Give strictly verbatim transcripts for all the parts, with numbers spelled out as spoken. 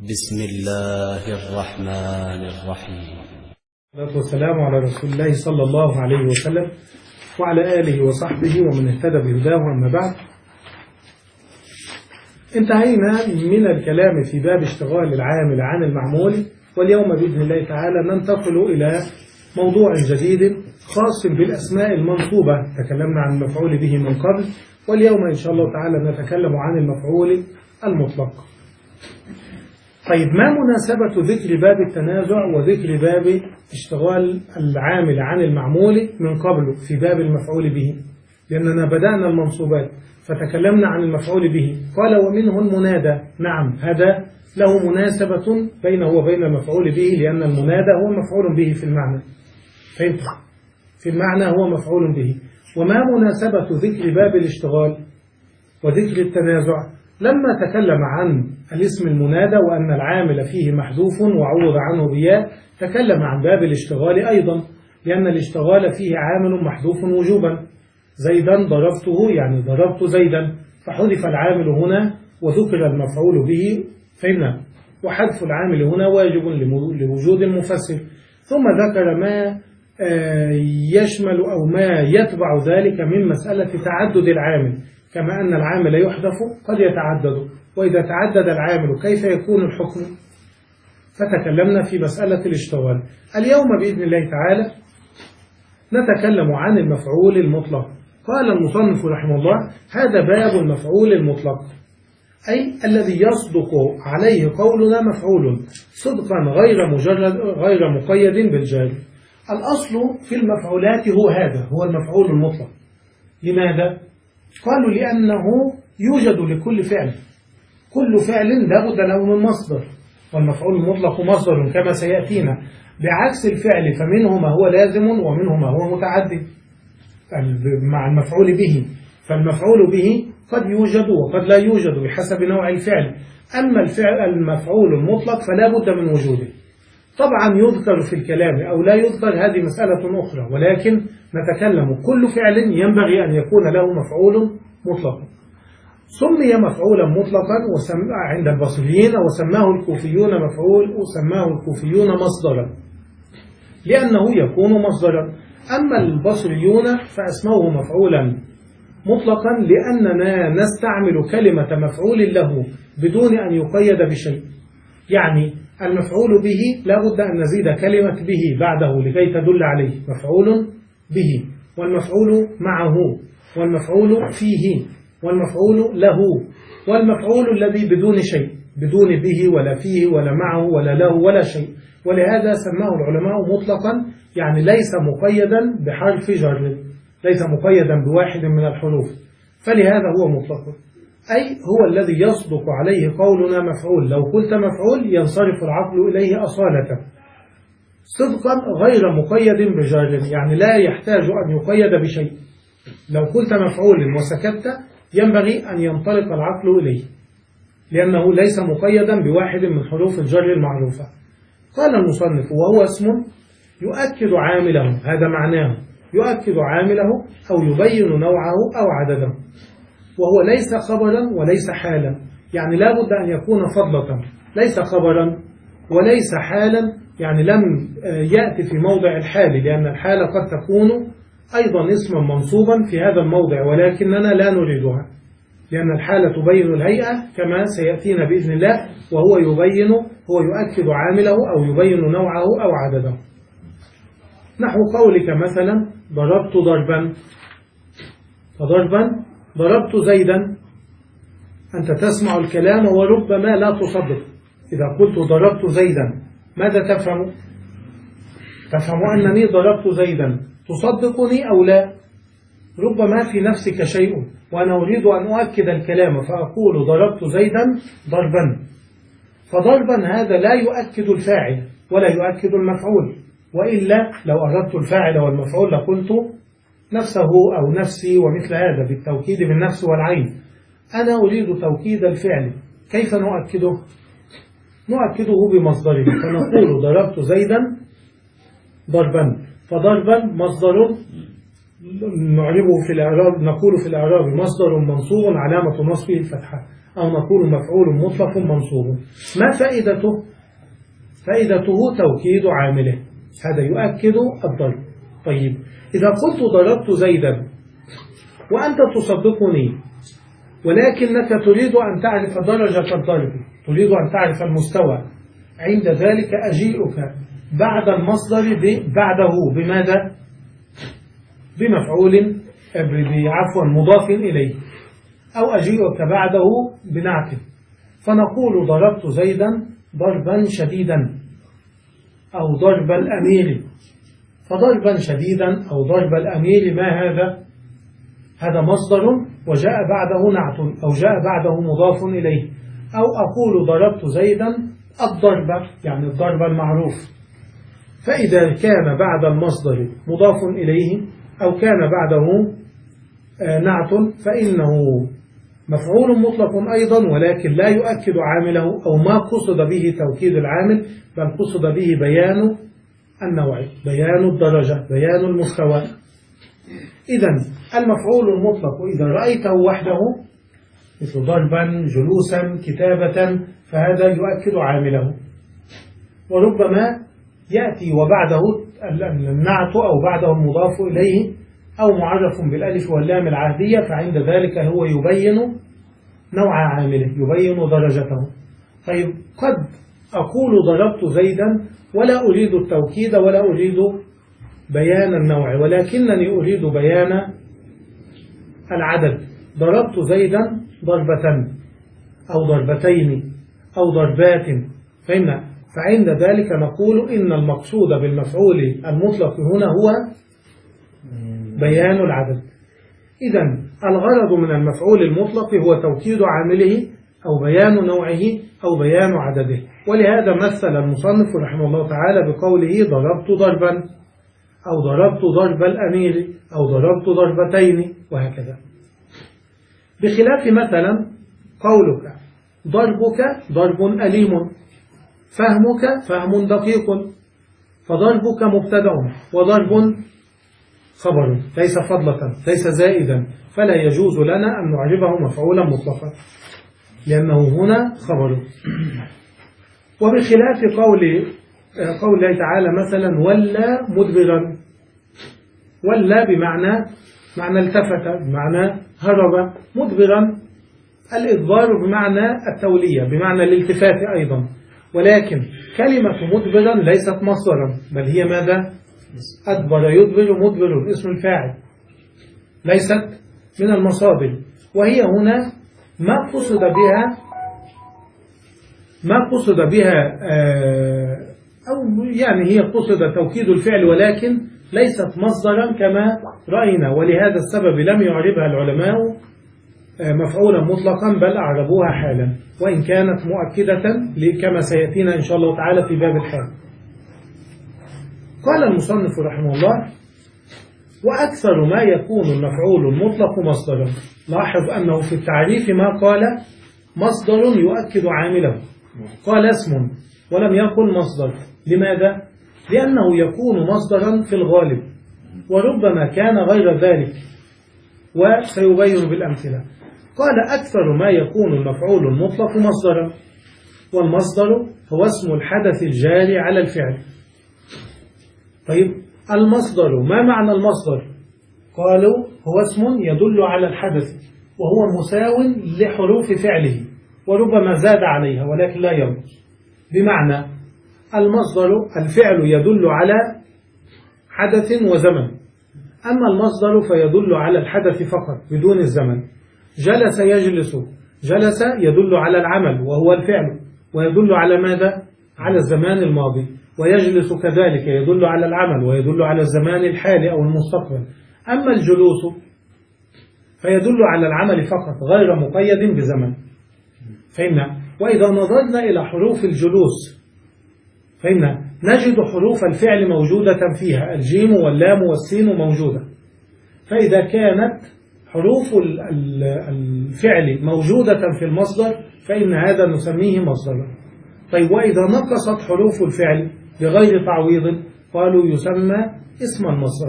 بسم الله الرحمن الرحيم. والصلاة والسلام على رسول الله صلى الله عليه وسلم وعلى آله وصحبه ومن اهتدى بهداه. أما بعد، انتهينا من الكلام في باب اشتغال العامل عن المعمول، واليوم بإذن الله تعالى ننتقل إلى موضوع جديد خاص بالأسماء المنصوبة. تكلمنا عن المفعول به من قبل، واليوم إن شاء الله تعالى نتكلم عن المفعول المطلق. طيب، ما مناسبة ذكر باب التنازع وذكر باب اشتغال العامل عن المعمول من قبل في باب المفعول به؟ لأننا بدأنا المنصوبات فتكلمنا عن المفعول به، قال ومنه المنادى. نعم، هذا له مناسبة بينه وبين المفعول به، لأن المنادى هو مفعول به في المعنى. فهمت؟ في المعنى هو مفعول به. وما مناسبة ذكر باب الاشتغال وذكر التنازع؟ لما تكلم عن الاسم المنادى وأن العامل فيه محذوف وعوض عنه بياء، تكلم عن باب الاشتغال أيضا، لأن الاشتغال فيه عامل محذوف وجوبا. زيدا ضربته، يعني ضربت زيدا، فحذف العامل هنا وذكر المفعول به. فهمنا؟ وحذف العامل هنا واجب لوجود المفسر. ثم ذكر ما يشمل أو ما يتبع ذلك من مسألة تعدد العامل، كما أن العامل يحذف قد يتعدد، وإذا تعدد العامل كيف يكون الحكم؟ فتكلمنا في مسألة الاشتغال. اليوم بإذن الله تعالى نتكلم عن المفعول المطلق. قال المصنف رحمه الله: هذا باب المفعول المطلق، أي الذي يصدق عليه قولنا مفعول صدقا غير مجرد غير مقيد بالجار. الأصل في المفعولات هو هذا، هو المفعول المطلق. لماذا؟ قالوا لأنه يوجد لكل فعل، كل فعل لابد له من مصدر، والمفعول المطلق مصدر كما سيأتينا، بعكس الفعل فمنه ما هو لازم ومنه ما هو متعدد مع المفعول به. فالمفعول به قد يوجد وقد لا يوجد بحسب نوع الفعل، أما الفعل المفعول المطلق فلا بد من وجوده. طبعا يذكر في الكلام أو لا يذكر، هذه مسألة أخرى، ولكن نتكلم كل فعل ينبغي أن يكون له مفعول مطلق. سمي مفعولا مطلقا عند البصريين، وسماه الكوفيون مفعول، وسماه الكوفيون مصدرا لأنه يكون مصدرا. أما البصريون فأسموه مفعولا مطلقا لأننا نستعمل كلمة مفعول له بدون أن يقيد بشيء. يعني المفعول به لا بد أن نزيد كلمة به بعده لكي تدل عليه، مفعول به، والمفعول معه، والمفعول فيه، والمفعول له، والمفعول الذي بدون شيء، بدون به ولا فيه ولا معه ولا له ولا شيء. ولهذا سماه العلماء مطلقا، يعني ليس مقيدا بحرف جر، ليس مقيدا بواحد من الحروف، فلهذا هو مطلق، أي هو الذي يصدق عليه قولنا مفعول. لو قلت مفعول ينصرف العقل إليه أصالة، صدقا غير مقيد بجار، يعني لا يحتاج أن يقيد بشيء. لو قلت مفعول وسكت ينبغي أن ينطلق العقل إليه، لأنه ليس مقيدا بواحد من حروف الجر المعروفة. قال المصنف: وهو اسم يؤكد عامله، هذا معناه، يؤكد عامله أو يبين نوعه أو عدده، وهو ليس خبرا وليس حالا، يعني لا بد أن يكون فضلة، ليس خبرا وليس حالا، يعني لم يأتي في موضع الحال، لأن الحال قد تكون أيضا اسما منصوبا في هذا الموضع، ولكننا لا نريدها، لأن الحال تبين الهيئة كما سيأتينا بإذن الله، وهو يبين، هو يؤكد عامله أو يبين نوعه أو عدده. نحو قولك مثلا: ضربت ضربا، فضربا ضربت زيدا، أنت تسمع الكلام وربما لا تصدق. إذا قلت ضربت زيدا ماذا تفهم؟ تفهم أنني ضربت زيدا، تصدقني أو لا؟ ربما في نفسك شيء وأنا أريد أن أؤكد الكلام فأقول ضربت زيدا ضربا، فضربا هذا لا يؤكد الفاعل ولا يؤكد المفعول، وإلا لو أردت الفاعل والمفعول لقلت نفسه أو نفسي ومثل هذا بالتوكيد بالنفس والعين. أنا أريد توكيد الفعل، كيف نؤكده؟ نؤكده بمصدره، فنقول ضربت زيدا ضربا، فضربا مصدر نعربه في الإعراب، نقول في الإعراب مصدر منصوب علامة نصبه الفتحة، أو نقول مفعول مطلق منصوب. ما فائدته؟ فائدته توكيد عامله، هذا يؤكد الضرب. طيب إذا قلت ضربت زيدا وأنت تصدقني، ولكنك تريد أن تعرف درجة الضرب، تريد أن تعرف المستوى، عند ذلك أجيئك بعد المصدر بعده بماذا؟ بمفعول، عفوا مضاف إليه، أو أجيئك بعده بنعت، فنقول ضربت زيدا ضربا شديدا أو ضرب الأمير. فضربا شديدا أو ضرب الأمير ما هذا؟ هذا مصدر وجاء بعده نعت أو جاء بعده مضاف إليه. أو أقول ضربت زيدا الضرب، يعني الضرب المعروف. فإذا كان بعد المصدر مضاف إليه أو كان بعده نعت فإنه مفعول مطلق أيضا، ولكن لا يؤكد عامله، أو ما قصد به توكيد العامل، بل قصد به بيان النوع، بيان الدرجة، بيان المستوى. إذن المفعول المطلق إذا رأيته وحده مثل ضربا جلوسا كتابة فهذا يؤكد عامله. وربما يأتي وبعده النعت أو بعده المضاف إليه أو معرف بالألف واللام العهدية، فعند ذلك هو يبين نوع عامله، يبين درجته. طيب قد أقول ضربت زيدا ولا أريد التوكيد ولا أريد بيان النوع، ولكنني أريد بيان العدد. ضربت زيدا ضربة أو ضربتين أو ضربات، فهمنا؟ فعند ذلك نقول إن المقصود بالمفعول المطلق هنا هو بيان العدد. إذن الغرض من المفعول المطلق هو توكيد عامله أو بيان نوعه أو بيان عدده. ولهذا مثل المصنف رحمه الله تعالى بقوله ضربت ضربا أو ضربت ضرب الأمير أو ضربت ضربتين وهكذا. بخلاف مثلا قولك ضربك ضرب أليم، فهمك فهم دقيق، فضربك مبتدأ وضرب خبر ليس فضلة ليس زائدا، فلا يجوز لنا أن نعربه مفعولا مطلقا لأنه هنا خبر. وبخلاف قول قول الله تعالى مثلا ولا مدبرا، ولا بمعنى معنى التفت، بمعنى هرب، مدبرا الإدبار بمعنى التولية، بمعنى الالتفات أيضا. ولكن كلمة مدبرا ليست مصدرا، بل هي ماذا؟ أدبر يدبر مدبر اسم الفاعل، ليست من المصادر. وهي هنا ما قصد بها ما قصد بها أو يعني هي قصد توكيد الفعل، ولكن ليست مصدرا كما رأينا، ولهذا السبب لم يعربها العلماء مفعولا مطلقا بل أعربوها حالا، وإن كانت مؤكدة كما سيأتينا إن شاء الله تعالى في باب الحال. قال المصنف رحمه الله وأكثر ما يكون المفعول المطلق مصدرا. لاحظ أنه في التعريف ما قال مصدر يؤكد عامله، قال اسم ولم يقل مصدر. لماذا؟ لأنه يكون مصدرا في الغالب، وربما كان غير ذلك، وسيبين بالأمثلة. قال أكثر ما يكون المفعول المطلق مصدرا، والمصدر هو اسم الحدث الجاري على الفعل. طيب المصدر ما معنى المصدر؟ قالوا هو اسم يدل على الحدث وهو مساو لحروف فعله وربما زاد عليها ولكن لا ينقص. بمعنى المصدر الفعل يدل على حدث وزمن، أما المصدر فيدل على الحدث فقط بدون الزمن. جلس يجلس، جلس يدل على العمل وهو الفعل ويدل على ماذا؟ على الزمان الماضي. ويجلس كذلك يدل على العمل ويدل على الزمان الحالي أو المستقبل. أما الجلوس فيدل على العمل فقط غير مقيد بزمن. فهمنا؟ وإذا نظرنا إلى حروف الجلوس فهمنا نجد حروف الفعل موجودة فيها، الجيم واللام والسين موجودة. فإذا كانت حروف الفعل موجودة في المصدر فإن هذا نسميه مصدرا. طيب وإذا نقصت حروف الفعل بغير تعويض قالوا يسمى اسم المصدر.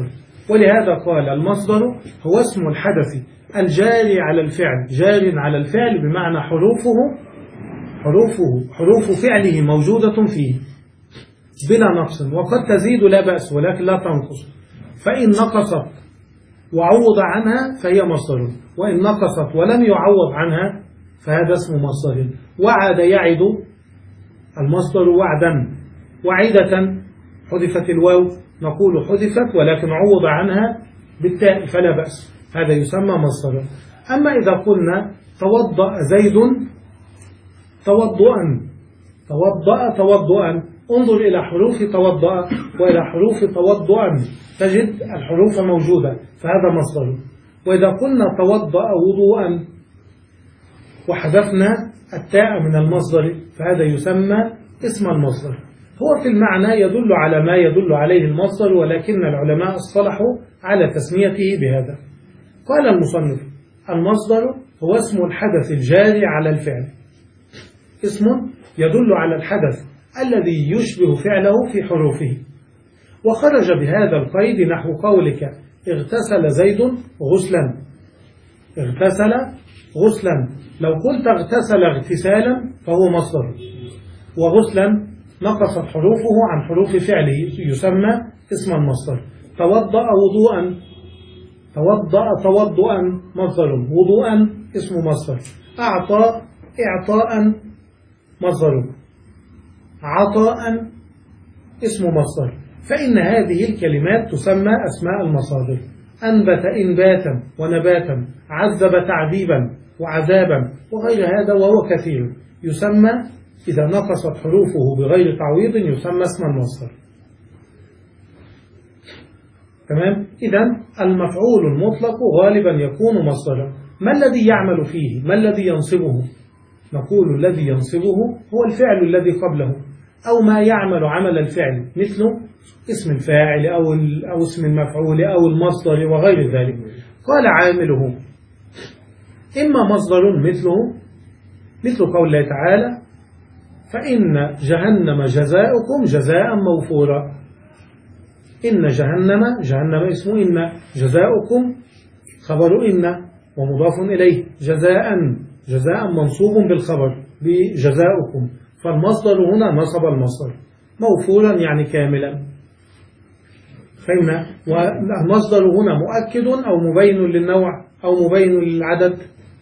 ولهذا قال المصدر هو اسم الحدث الجاري على الفعل، جار على الفعل بمعنى حروفه حروفه حروف فعله موجودة فيه بلا نقص، وقد تزيد لا بأس ولكن لا تنقص، فإن نقصت وعوض عنها فهي مصدر، وإن نقصت ولم يعوض عنها فهذا اسم مصدر. وعد يعد المصدر وعدا، وعدة حذفت الواو نقول حذفت ولكن عوض عنها بالتاء فلا بأس، هذا يسمى مصدر. أما إذا قلنا توضأ زيد توضؤا، توضأ توضؤا، انظر إلى حروف توضأ وإلى حروف توضؤا تجد الحروف موجودة، فهذا مصدر. وإذا قلنا توضأ وضوءا وحذفنا التاء من المصدر فهذا يسمى اسم المصدر. هو في المعنى يدل على ما يدل عليه المصدر، ولكن العلماء اصطلحوا على تسميته بهذا. قال المصنف المصدر هو اسم الحدث الجاري على الفعل، اسم يدل على الحدث الذي يشبه فعله في حروفه. وخرج بهذا القيد نحو قولك اغتسل زيد غسلا، اغتسل غسلا، لو قلت اغتسل اغتسالا فهو مصدر، وغسلا نقصت حروفه عن حروف فعله يسمى اسم المصدر. توضأ وضوءا، توضأ توضؤا مصدر، وضوءا اسم مصدر. أعطى إعطاء مصدر، عطاء اسم مصدر. فإن هذه الكلمات تسمى أسماء المصادر. أنبت إنباتا ونباتا، عذب تعذيبا وعذابا وغير هذا وهو كثير، يسمى إذا نقصت حروفه بغير تعويض يسمى اسم المصدر. تمام؟ إذن المفعول المطلق غالبا يكون مصدرا. ما الذي يعمل فيه؟ ما الذي ينصبه؟ نقول الذي ينصبه هو الفعل الذي قبله أو ما يعمل عمل الفعل، مثل اسم الفاعل أو, أو اسم المفعول أو المصدر وغير ذلك. قال عامله إما مصدر مثله مثل قول الله تعالى فإن جهنم جزاؤكم جزاء موفورا. إن جهنم، جهنم اسم إن، جزاؤكم خبر إن ومضاف إليه، جزاء جزاء منصوب بالخبر بجزاؤكم، فالمصدر هنا نصب المصدر. موفورا يعني كاملا، فهمنا؟ والمصدر هنا مؤكد أو مبين للنوع أو مبين للعدد.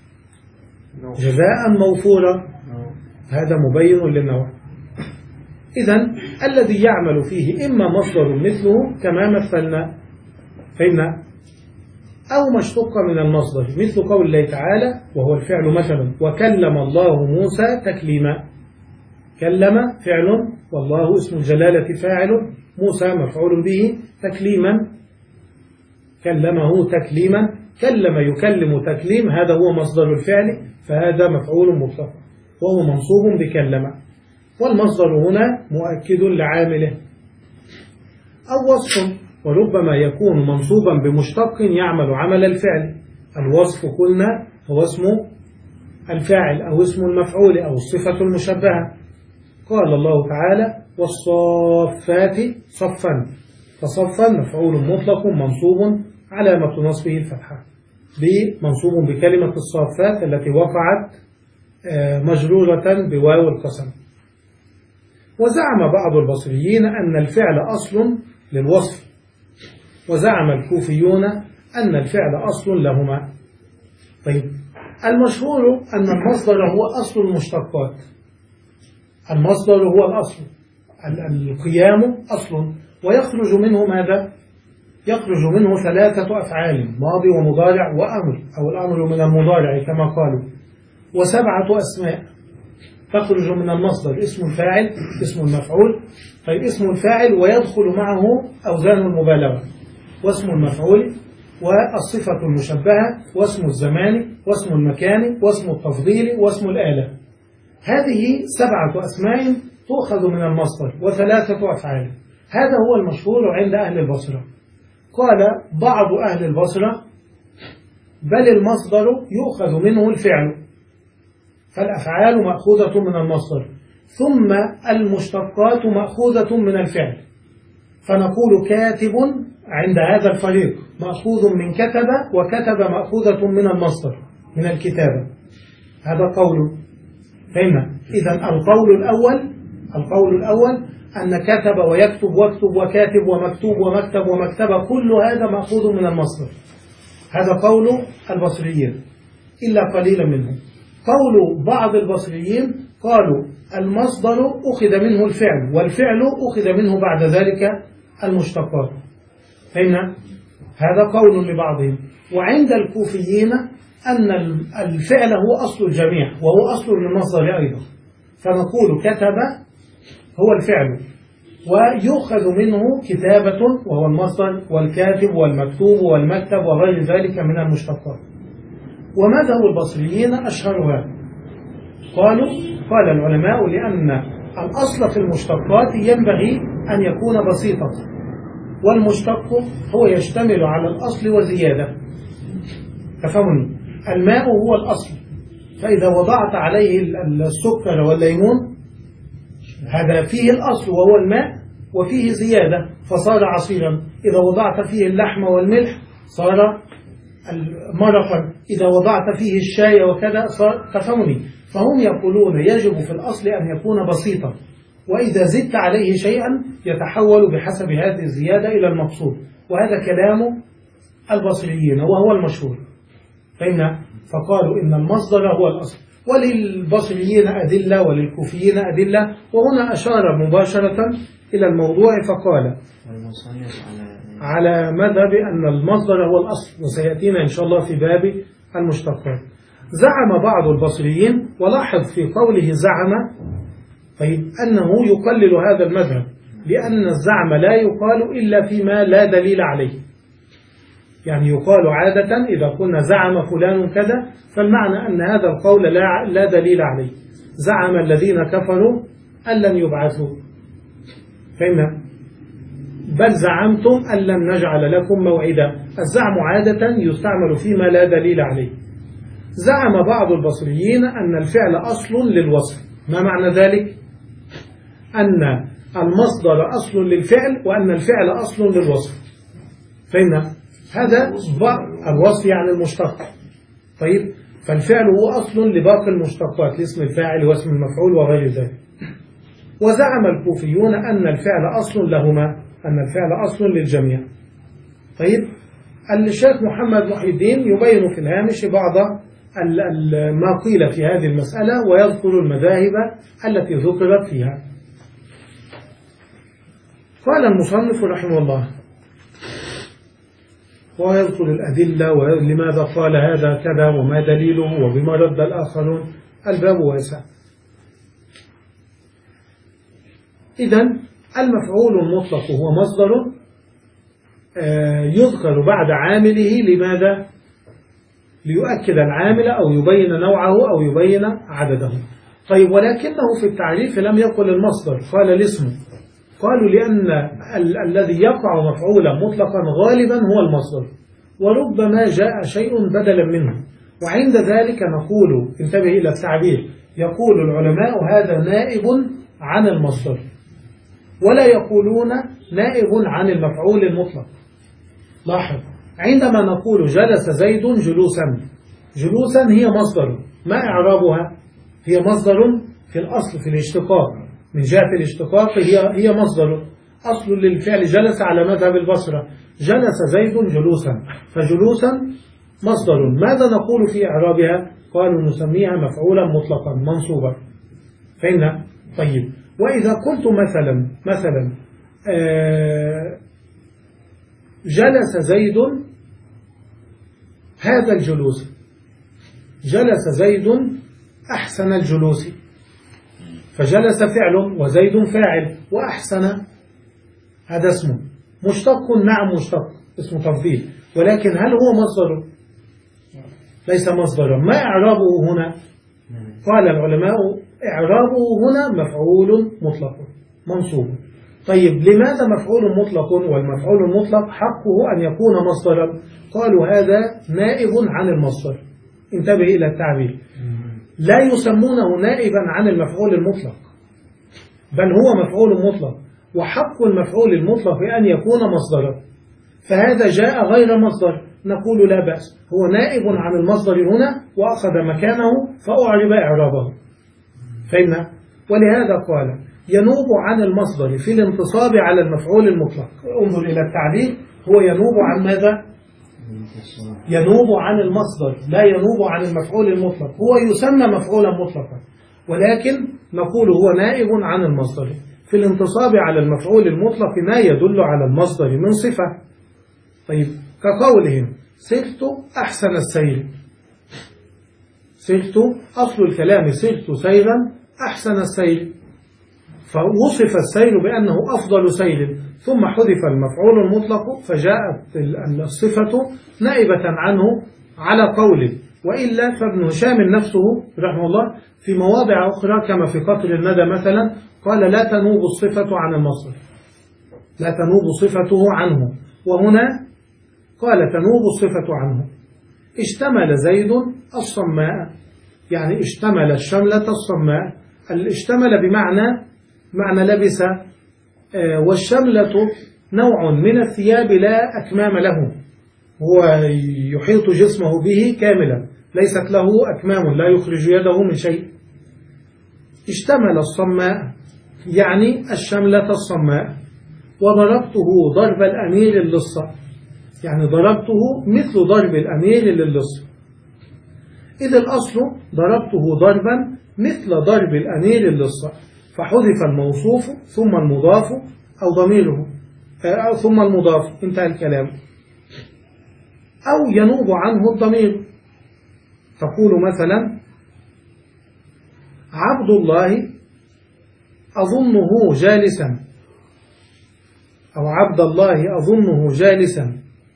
جزاء موفورا هذا مبين للنوع. إذن الذي يعمل فيه إما مصدر مثله كما مثلنا، فهمنا؟ أو مشتق من المصدر مثل قول الله تعالى وهو الفعل مثلا وكلم الله موسى تكليما. كلم فعل والله اسم الجلالة فاعل، موسى مفعول به، تكليما كلمه تكليما، كلم يكلم تكليم، هذا هو مصدر الفعل، فهذا مفعول مطلق وهو منصوب بكلم. والمصدر هنا مؤكد لعامله. أو وصف، وربما يكون منصوبا بمشتق يعمل عمل الفعل. الوصف قلنا هو اسم الفاعل أو اسم المفعول أو الصفة المشبهة. قال الله تعالى والصافات صفا، فصفا مفعول مطلق منصوب علامة نصبه الفتحة، بمنصوب بكلمة الصافات التي وقعت مجرورة بواو القسم. وزعم بعض البصريين أن الفعل أصل للوصف، وزعم الكوفيون أن الفعل أصل لهما. طيب المشهور أن المصدر هو أصل المشتقات، المصدر هو الأصل، القيام أصل، ويخرج منه ماذا؟ يخرج منه ثلاثة أفعال، ماضي ومضارع وأمر، أو الأمر من المضارع كما قالوا، وسبعة أسماء تخرج من المصدر، اسم الفاعل، اسم المفعول. طيب اسم الفاعل ويدخل معه أوزان المبالغة، واسم المفعول، والصفة المشبهة، واسم الزمان، واسم المكان، واسم التفضيل، واسم الآلة. هذه سبعة أسماء تؤخذ من المصدر وثلاثة أفعال. هذا هو المشهور عند أهل البصرة. قال بعض أهل البصرة بل المصدر يؤخذ منه الفعل، فالأفعال مأخوذة من المصدر، ثم المشتقات مأخوذة من الفعل، فنقول كاتب عند هذا الفريق مأخوذ من كتب، وكتب مأخوذة من المصدر من الكتابة. هذا قول. فهمنا؟ إذن القول الأول القول الأول أن كتب ويكتب واكتب وكاتب ومكتوب ومكتب ومكتبة كل هذا مأخوذ من المصدر. هذا قول البصريين إلا قليلا منهم. قول بعض البصريين قالوا المصدر أخذ منه الفعل، والفعل أخذ منه بعد ذلك المشتقات. فهمنا؟ هذا قول لبعضهم. وعند الكوفيين أن الفعل هو أصل الجميع وهو أصل للمصدر أيضا، فنقول كتب هو الفعل ويؤخذ منه كتابة وهو المصدر، والكاتب والمكتوب والمكتب وغير ذلك من المشتقات. ومذهب البصريين أشهرها. قالوا قال العلماء لأن الأصل في المشتقات ينبغي أن يكون بسيطا، والمشتق هو يشتمل على الأصل وزيادة. تفهمني؟ الماء هو الأصل، فإذا وضعت عليه السكر والليمون هذا فيه الأصل وهو الماء وفيه زيادة فصار عصيرا. إذا وضعت فيه اللحم والملح صار مرقا، إذا وضعت فيه الشاي وكذا صار. تفهمني؟ فهم يقولون يجب في الأصل أن يكون بسيطا، وإذا زدت عليه شيئا يتحول بحسب هذه الزيادة إلى المقصود. وهذا كلام البصريين وهو المشهور. فإن فقالوا إن المصدر هو الأصل. وللبصريين أدلة وللكوفيين أدلة، وهنا أشار مباشرة إلى الموضوع فقال على مذهب أن المصدر هو الأصل، وسيأتينا إن شاء الله في باب المشتقات. زعم بعض البصريين، ولاحظ في قوله زعم طيب أنه يقلل هذا المذهب، لأن الزعم لا يقال إلا فيما لا دليل عليه. يعني يقال عادة إذا قلنا زعم فلان كذا فالمعنى أن هذا القول لا, لا دليل عليه. زعم الذين كفروا أن لن يبعثوا، فإن بل زعمتم أن لن نجعل لكم موعدا. الزعم عادة يستعمل فيما لا دليل عليه. زعم بعض البصريين أن الفعل أصل للوصف. ما معنى ذلك؟ أن المصدر أصل للفعل وأن الفعل أصل للوصف. فإن هذا الوصف يعني المشتق. طيب فالفعل هو أصل لباقي المشتقات، لاسم الفاعل واسم المفعول وغير ذلك. وزعم الكوفيون أن الفعل أصل لهما، أن الفعل أصل للجميع. طيب الشيخ محمد محي الدين يبين في الهامش بعض ما قيل في هذه المسألة ويذكر المذاهب التي ذكرت فيها. قال المصنف رحمه الله ويذكر الأدلة ولماذا قال هذا كذا وما دليله وبما رد الآخرون. الباب واسع. إذن المفعول المطلق هو مصدر يذكر بعد عامله. لماذا؟ ليؤكد العامل أو يبين نوعه أو يبين عدده. طيب ولكنه في التعريف لم يقل المصدر، قال الاسم. قالوا لأن ال الذي يقع مفعولا مطلقا غالبا هو المصدر، وربما جاء شيء بدلا منه. وعند ذلك نقول انتبه إلى التعبير، يقول العلماء هذا نائب عن المصدر، ولا يقولون نائب عن المفعول المطلق. لاحظ عندما نقول جلس زيد جلوسا، جلوسا هي مصدر. ما إعرابها؟ هي مصدر في الأصل في الاشتقاق، من جهة الاشتقاق هي هي مصدر أصل للفعل. جلس على مذهب البصرة، جلس زيد جلوسا، فجلوسا مصدر. ماذا نقول في إعرابها؟ قالوا نسميها مفعولا مطلقا منصوبا. فإن طيب وإذا قلت مثلا مثلا آه جلس زيد هذا الجلوس، جلس زيد أحسن الجلوس، فجلس فعل وزيد فاعل وأحسن هذا اسمه مشتق. نعم مشتق، اسم تفضيل، ولكن هل هو مصدر؟ ليس مصدرا. ما إعرابه هنا؟ قال العلماء إعرابه هنا مفعول مطلق منصوب. طيب لماذا مفعول مطلق؟ والمفعول المطلق حقه أن يكون مصدرا. قالوا هذا نائب عن المصدر. انتبه إلى التعبير، لا يسمونه نائبا عن المفعول المطلق، بل هو مفعول مطلق. وحق المفعول المطلق أن يكون مصدرا، فهذا جاء غير مصدر، نقول لا بأس، هو نائب عن المصدر هنا وأخذ مكانه فأعرب إعرابه. فهمنا؟ ولهذا قال ينوب عن المصدر في الانتصاب على المفعول المطلق. انظر إلى التعبير، هو ينوب عن ماذا؟ ينوب عن المصدر، لا ينوب عن المفعول المطلق. هو يسمى مفعولا مطلقا، ولكن نقول هو نائب عن المصدر في الانتصاب على المفعول المطلق ما يدل على المصدر من صفة. طيب، كقولهم سرت أحسن السير. سرت أصل الكلام سرت سيرا أحسن السير، فوصف السير بأنه أفضل سير، ثم حذف المفعول المطلق فجاءت الصفة نائبة عنه على قوله. وإلا فابن هشام نفسه رحمه الله في مواضع أخرى كما في قطر الندى مثلا قال لا تنوب الصفة عن المصدر، لا تنوب صفته عنه، وهنا قال تنوب الصفة عنه. اشتمل زيد الصماء، يعني اشتمل الشملة الصماء. الاشتمل بمعنى معنى لبس، والشملة نوع من الثياب لا أكمام له، هو يحيط جسمه به كاملا، ليست له أكمام، لا يخرج يده من شيء. اشتمل الصماء يعني الشملة الصماء. وضربته ضرب الأمير اللص، يعني ضربته مثل ضرب الأمير للص، إذ الأصل ضربته ضربا مثل ضرب الأمير للص، فحذف الموصوف ثم المضاف أو ضميره أو ثم المضاف، انتهى الكلام. أو ينوب عنه الضمير، تقول مثلا عبد الله أظنه جالسا، أو عبد الله أظنه جالسا.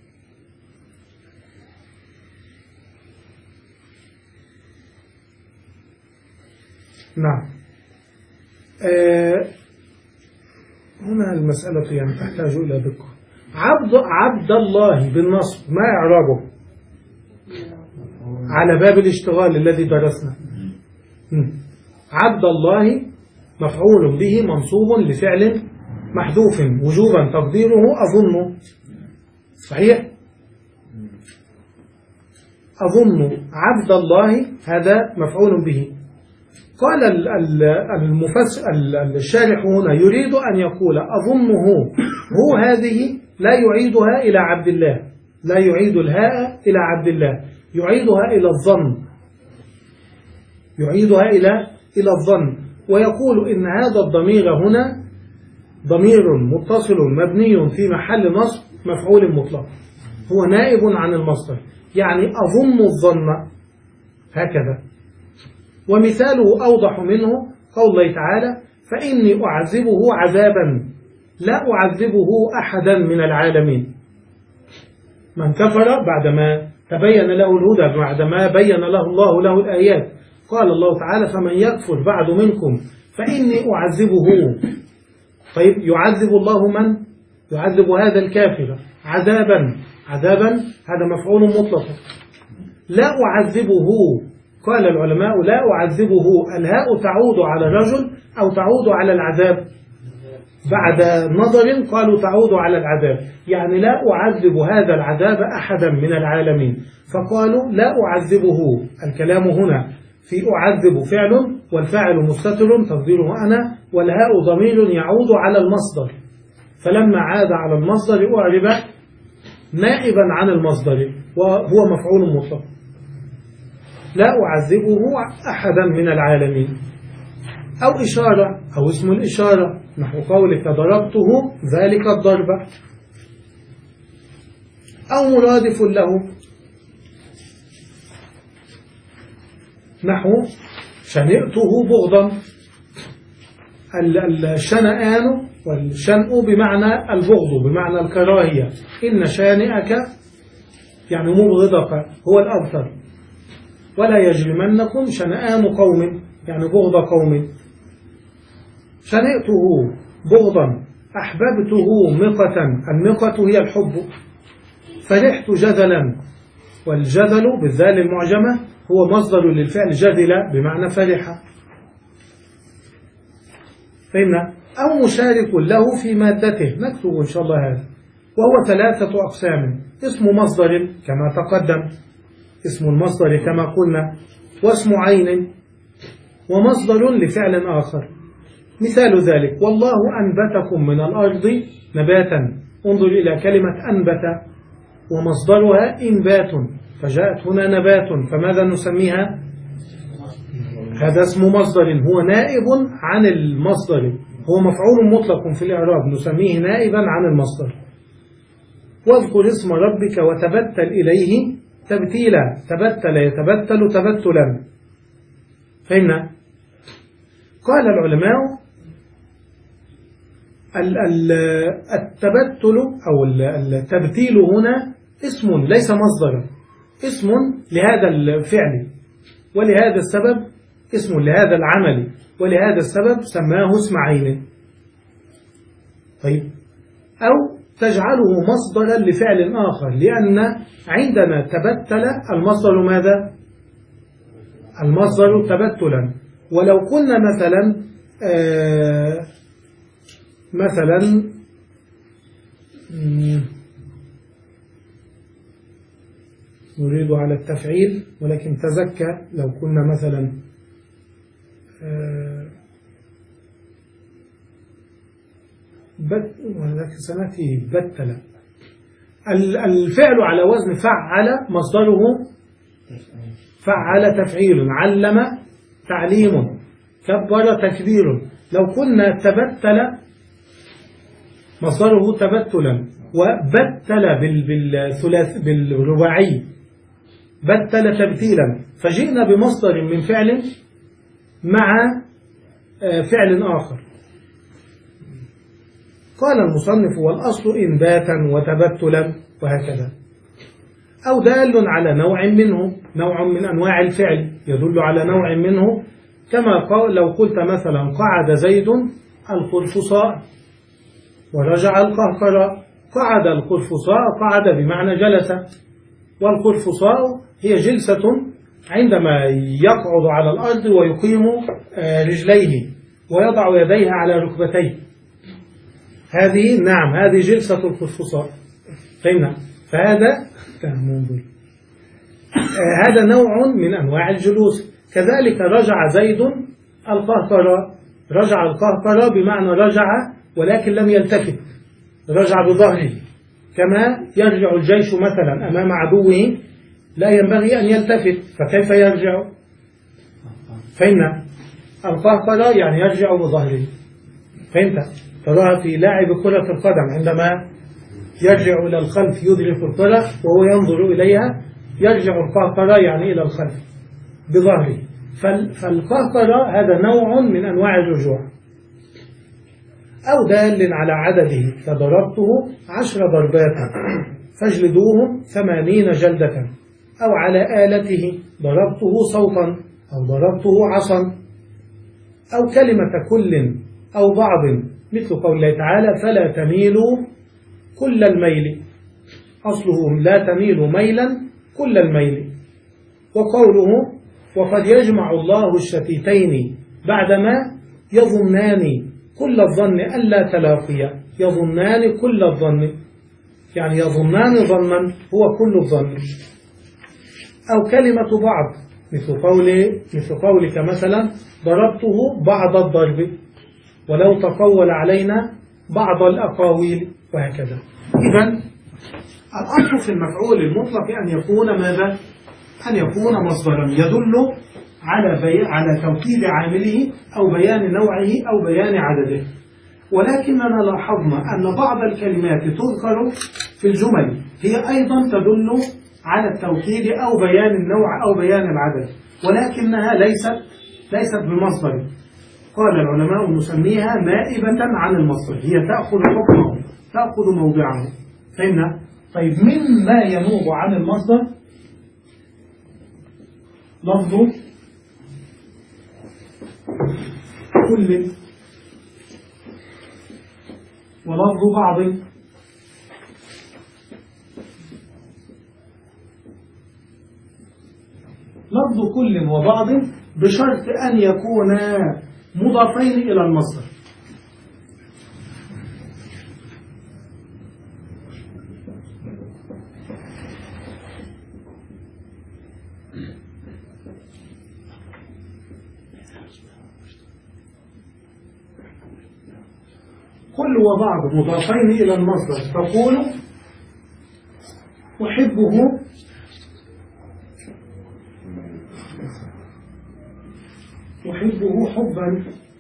نعم. آه هنا المسألة يعني تحتاج إلى دقة. عبد عبد الله بالنصب ما إعرابه على باب الاشتغال الذي درسنا؟ عبد الله مفعول به منصوب لفعل محذوف وجوبا تقديره أظن، صحيح؟ أظن عبد الله هذا مفعول به. قال المفسر الشارح هنا يريد أن يقول أظنه هو هذه لا يعيدها إلى عبد الله، لا يعيد الهاء إلى عبد الله، يعيدها إلى الظن، يعيدها إلى إلى الظن، ويقول إن هذا الضمير هنا ضمير متصل مبني في محل نصب مفعول مطلق، هو نائب عن المصدر، يعني أظن الظن هكذا. ومثاله أوضح منه قول الله تعالى فإني أعذبه عذابا لا أعذبه أحدا من العالمين. من كفر بعدما تبين له الهدى، بعدما بين له الله له الآيات، قال الله تعالى فمن يكفر بعد منكم فإني أعذبه. طيب يعذب الله من؟ يعذب هذا الكافر عذابا، عذابا هذا مفعول مطلق. لا أعذبه، قال العلماء لا أعذبه الهاء تعود على الرجل أو تعود على العذاب، بعد نظر قالوا تعود على العذاب، يعني لا أعذب هذا العذاب أحدا من العالمين، فقالوا لا أعذبه. الكلام هنا في أعذب فعل والفاعل مستتر تقديره أنا، والهاء ضمير يعود على المصدر، فلما عاد على المصدر أعرب نائبا عن المصدر وهو مفعول مطلق. لا أعذبه أحدا من العالمين. أو إشارة أو اسم الإشارة نحو قولك ضربته ذلك الضرب. أو مرادف له نحو شنئته بغضا. الشنآن والشنء بمعنى البغض بمعنى الكراهية، إن شانئك يعني مبغضك هو الأبتر. ولا يجرمنكم شنآن قوم يعني بغض قوم. شنئته بغضا، أحببته مقة، المقة هي الحب. فرحت جذلا، والجذل بالذال المعجمة هو مصدر للفعل جذل بمعنى فرح. فهمنا؟ أو مشارك له في مادته، نكتب إن شاء الله هذا. وهو ثلاثة أقسام: اسم مصدر كما تقدم، اسم المصدر كما قلنا، واسم عين، ومصدر لفعل آخر. مثال ذلك: والله أنبتكم من الأرض نباتا. انظر إلى كلمة أنبت، ومصدرها إنبات، فجاءت هنا نبات، فماذا نسميها؟ هذا اسم مصدر هو نائب عن المصدر، هو مفعول مطلق في الإعراب، نسميه نائبا عن المصدر. واذكر اسم ربك وتبتل إليه تبتيلا، تبتل يتبتل تبتلا. فهمنا؟ قال العلماء: التبتل أو التبتيل هنا اسم ليس مصدرا، اسم لهذا الفعل، ولهذا السبب اسم لهذا العمل، ولهذا السبب سماه اسم عين. طيب، أو تجعله مصدرا لفعل آخر، لأن عندنا تبتل المصدر ماذا؟ المصدر تبتلا. ولو قلنا مثلا آه مثلا نريد على التفعيل، ولكن تزكى لو كنا مثلا آه بت ولكن سنأتي بتل. الفعل على وزن فعل مصدره فعل تفعيل، علم تعليم، كبر تكبير. لو كنا تبتل مصدره تبتلا، وبتل بالثلاث بالرباعي بتل تبتيلا، فجئنا بمصدر من فعل مع فعل آخر. قال المصنف: والأصل إنباتا وتبتلا، وهكذا. أو دال على نوع منه، نوع من أنواع الفعل يدل على نوع منه، كما قال لو قلت مثلا: قعد زيد القرفصاء ورجع القهقراء. قعد القرفصاء، قعد بمعنى جلس، والقرفصاء هي جلسة عندما يقعد على الأرض ويقيم رجليه ويضع يديه على ركبتيه، هذه نعم هذه جلسة القرفصاء. فهمنا؟ فهذا منظر. هذا نوع من أنواع الجلوس. كذلك رجع زيد القهقراء، رجع القهقراء بمعنى رجع ولكن لم يلتفت، رجع بظهره، كما يرجع الجيش مثلا أمام عدوه لا ينبغي أن يلتفت، فكيف يرجع؟ فهمنا؟ القهقراء يعني يرجع بظهره. فهمت؟ تراها في لاعب كرة القدم عندما يرجع إلى الخلف يدرك الكرة وهو ينظر إليها، يرجع القهقراء يعني إلى الخلف بظهره. فالقهقراء هذا نوع من أنواع الرجوع. أو دال على عدده، فضربته عشر ضربات فاجلدوهم ثمانين جلدة. أو على آلته، ضربته صوتا أو ضربته عصا. أو كلمة كل أو بعض، مثل قول الله تعالى: فلا تميلوا كل الميل، أصله لا تميل ميلا كل الميل. وقوله: وقد يجمع الله الشتيتين بعدما يظنان كل الظن ألا تلاقيا. يظنان كل الظن يعني يظنان ظنا هو كل الظن. أو كلمة بعض، مثل قول مثل قولك مثلا: ضربته بعض الضرب، ولو تقول علينا بعض الأقاويل، وهكذا. إذن الأصل في المفعول المطلق أن يكون ماذا؟ أن يكون مصدرا يدل على بي... على توكيد عامله أو بيان نوعه أو بيان عدده. ولكننا لاحظنا أن بعض الكلمات تذكر في الجمل هي أيضا تدل على التوكيد أو بيان النوع أو بيان العدد، ولكنها ليست ليست بمصدر. قال العلماء: نسميها نائبة عن المصدر، هي تأخذ حكمه، تأخذ موضعه. فهمنا؟ طيب، مما ينوب عن المصدر لفظ كل ولفظ بعض. لفظ كل وبعض بشرط أن يكونا مضافين إلى المصدر. كل وبعض مضافين إلى المصدر تقول أحبه أحبه حبا.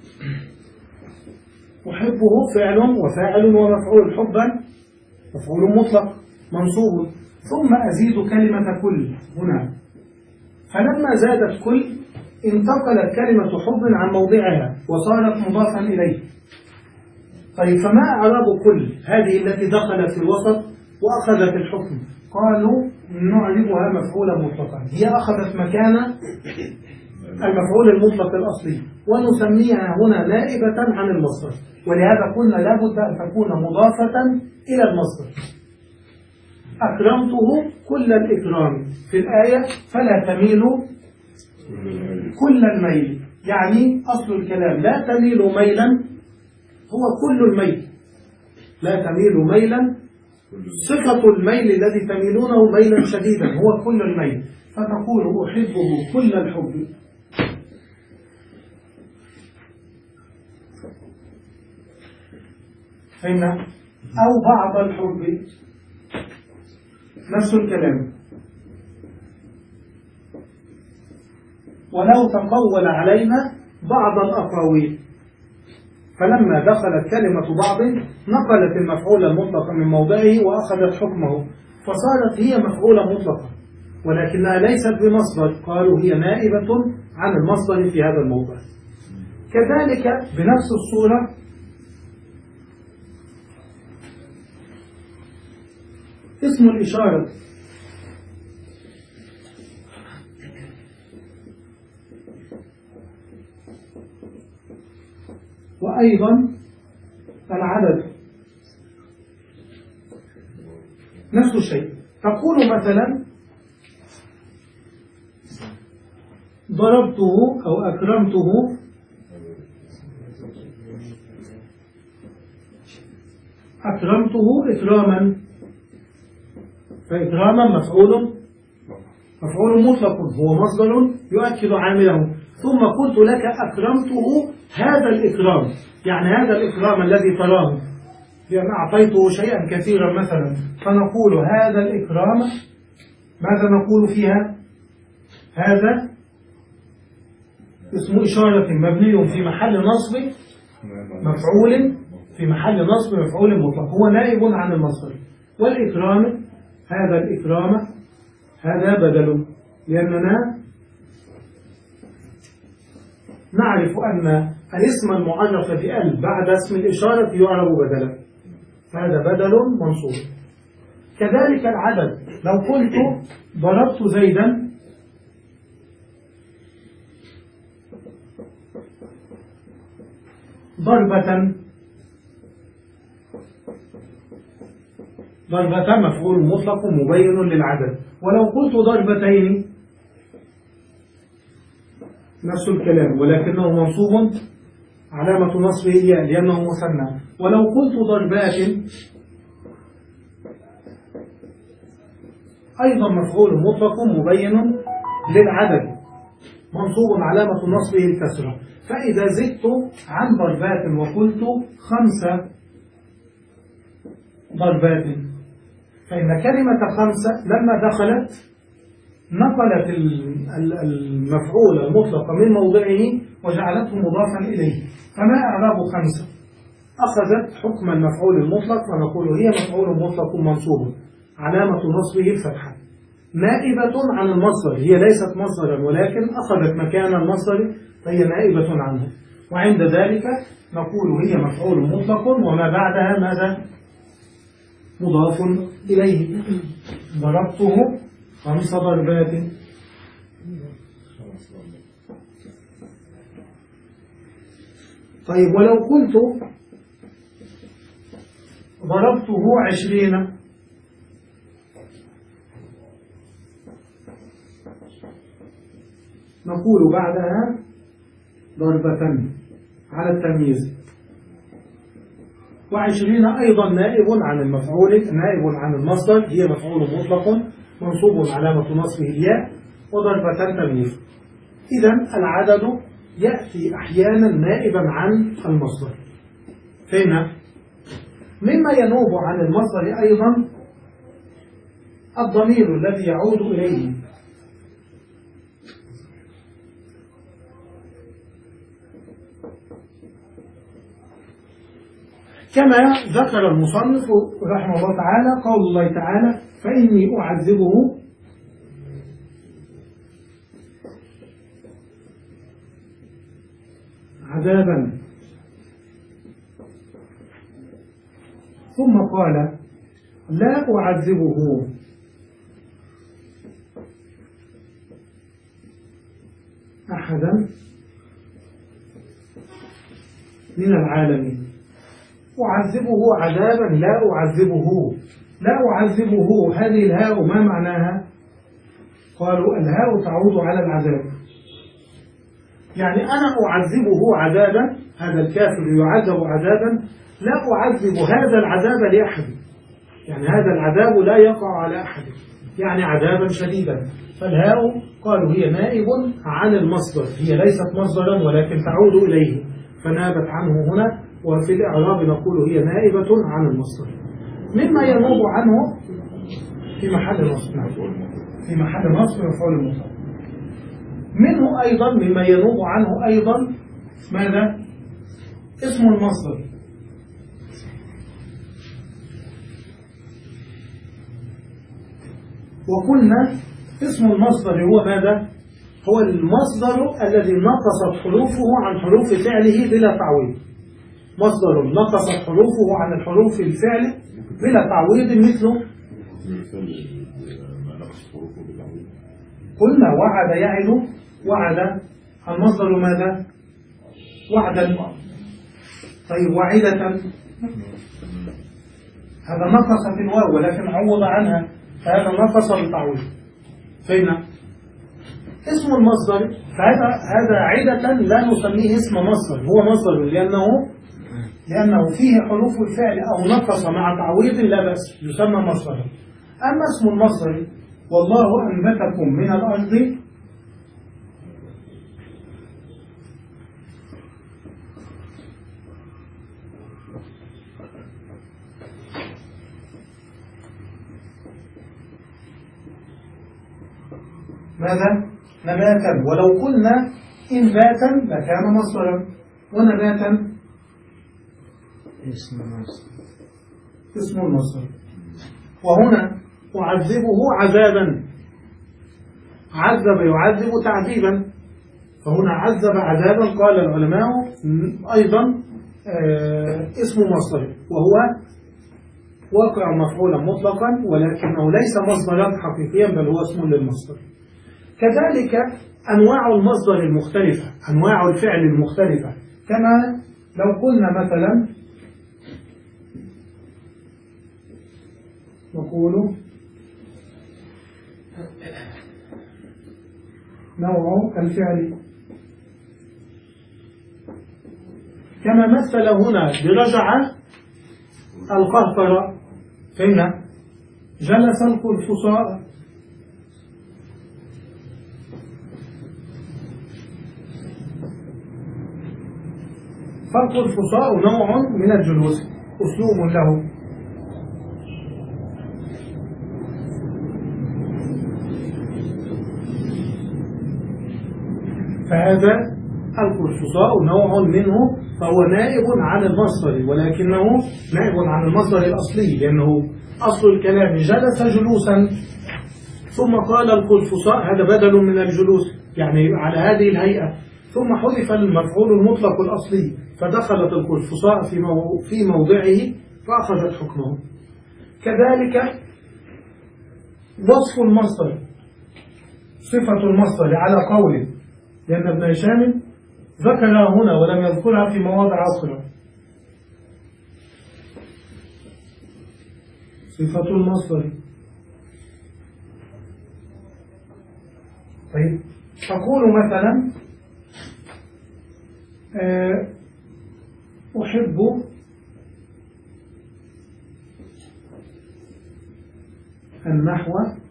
أحبه فعل وفاعل ومفعول. حبا مفعول مطلق منصوب. ثم أزيد كلمة كل هنا، فلما زادت كل انتقلت كلمة حب عن موضعها وصارت مضافا إليه. طيب فما أعراب كل هذه التي دخلت في الوسط وأخذت الحكم؟ قالوا نعربها مفعولا مطلقا، هي أخذت مكان المفعول المطلق الأصلي، ونسميها هنا نائبة عن المصدر، ولهذا قلنا لابد أن تكون مضافة إلى المصدر. أكرمته كل الإكرام في الآية فلا تميل كل الميل، يعني أصل الكلام لا تميل ميلا هو كل الميل، لا تميل ميلا صفة الميل الذي تميلونه ميلا شديدا هو كل الميل، فتقول أحبه كل الحب. فهمنا؟ أو بعض الحب نفس الكلام. ولو تقول علينا بعض الأقاويل، فلما دخلت كلمة بعض نقلت المفعول المطلق من موضعه وأخذت حكمه، فصارت هي مفعولة مطلقة، ولكنها ليست بمصدر، قالوا هي نائبة عن المصدر في هذا الموضع. كذلك بنفس الصورة اسم الإشارة، وأيضا العدد نفس الشيء. تقول مثلا ضربته أو أكرمته أكرمته إكراما، فإكراما مفعول مفعول مطلق هو مصدر يؤكد عامله، ثم قلت لك أكرمته هذا الإكرام، يعني هذا الإكرام الذي تراه بأن أعطيته شيئا كثيرا مثلا، فنقول هذا الإكرام ماذا نقول فيها؟ هذا اسم إشارة مبني في محل نصب مفعول في محل نصب مفعول مطلق، هو نائب عن المصدر. والإكرام هذا الإكرام هذا بدل، لأننا نعرف أن الاسم المعرف بأل بعد اسم الإشارة يعرب بدلا، فهذا بدل منصوب. كذلك العدد، لو قلت ضربت زيدا ضربة، ضربة مفعول مطلق مبين للعدد. ولو قلت ضربتين نفس الكلام، ولكنه منصوب علامة نصبه الياء لأنه مثنى. ولو قلت ضربات أيضا مفعول مطلق مبين للعدد منصوب علامة نصبه الكسرة. فإذا زدت عن ضربات وقلت خمسة ضربات، فإن كلمة خمسة لما دخلت نقلت المفعول المطلق من موضعه وجعلته مضافا إليه. فما إعراب خمسة؟ أخذت حكم المفعول المطلق، فنقول هي مفعول مطلق منصوب علامة نصبه الفتحة، نائبة عن المصدر، هي ليست مصدرا ولكن أخذت مكان المصدر فهي نائبة عنه. وعند ذلك نقول هي مفعول مطلق وما بعدها ماذا؟ مضاف إليه. ضربته خمس ضربات. طيب ولو قلت ضربته عشرين، نقول بعدها ضربة على التمييز. وعشرين أيضا نائب عن المفعول، نائب عن المصدر، هي مفعول مطلق منصوب علامة نصبه الياء، وضربة تمييز. إذن العدد يأتي أحيانا نائبا عن المصدر. فهنا مما ينوب عن المصدر أيضا الضمير الذي يعود إليه، كما ذكر المصنف رحمه الله تعالى قول الله تعالى فإني أعذبه عذابا، ثم قال لا أعذبه أحدا من العالمين. أعذبه عذابا لا أعذبه، لا أعذبه هذه الهاء ما معناها؟ قالوا الهاء تعود على العذاب، يعني أنا أعذبه عذابا، هذا الكافر يعذب عذابا، لا أعذب هذا العذاب لأحد، يعني هذا العذاب لا يقع على أحد، يعني عذابا شديدا. فالهاء قالوا هي نائب عن المصدر، هي ليست مصدرا ولكن تعود إليه، فنابت عنه هنا، وفي الإعراب نقول هي نائبة عن المصدر. مما ينوب عنه في محل نصب، في محل نصب مفعول مطلق. منه أيضا مما ينوب عنه أيضا ماذا؟ اسم المصدر، وقلنا اسم المصدر هو ماذا؟ هو المصدر الذي نقصت حروفه عن حروف فعله بلا تعويض. مصدر نقصت حروفه عن الحروف الفعل بلا تعويض، مثله قلنا وعد يعد، وعد المصدر ماذا؟ وعدا. طيب وعدة هذا نقص في الواو ولكن عوض عنها، فهذا نقص بالتعويض. فهمنا؟ اسم المصدر فهذا هذا عدة لا نسميه اسم مصدر، هو مصدر لأنه لأنه فيه حروف الفعل أو نقص مع تعويض لا بأس، يسمى مصدر. أما اسم المصدر والله أنبتكم من الأرض ماذا؟ نباتا، ولو قلنا إنباتا لكان مصدرا، ونباتا اسم المصدر اسم المصدر. وهنا أعذبه عذابا، عذب يعذب تعذيبا، فهنا عذب عذابا قال العلماء أيضا آه اسم مصدر، وهو واقع مفعولا مطلقا ولكنه ليس مصدرا حقيقيا بل هو اسم للمصدر. كذلك أنواع المصدر المختلفة، أنواع الفعل المختلفة، كما لو قلنا مثلا نقول نوع الفعل، كما مثل هنا برجع القهقرة، فهنا جلس القرفصاء، فالقرفصاء نوع من الجلوس أسلوب له. فهذا القرفصاء نوع منه، فهو نائب عن المصدر ولكنه نائب عن المصدر الأصلي، لأنه أصل الكلام جلس جلوسا ثم قال القرفصاء، هذا بدل من الجلوس يعني على هذه الهيئة، ثم حذف المفعول المطلق الأصلي فدخلت القرفصاء في في موضعه فأخذت حكمه. كذلك وصف المصدر، صفة المصدر على قول، لأن ابن هشام ذكرها هنا ولم يذكرها في مواضع أخرى. صفة المصدر، طيب تقول مثلا أحب النحو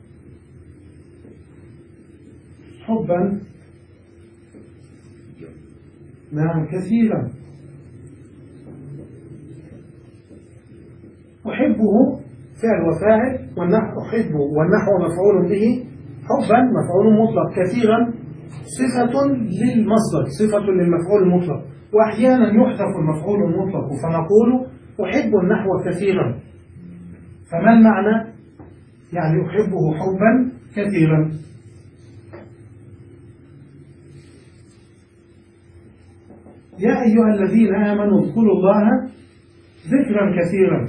حبا نعم كثيرا، أحبه فعل وفاعل، والنحو أحبه والنحو مفعول به، حبا مفعول مطلق، كثيرا صفة للمصدر صفة للمفعول المطلق. وأحيانا يحذف المفعول المطلق فنقول أحب النحو كثيرا. فما المعنى؟ يعني أحبه حبا كثيرا. يا أيها الذين آمنوا اذكروا الله ذكرا كثيرا.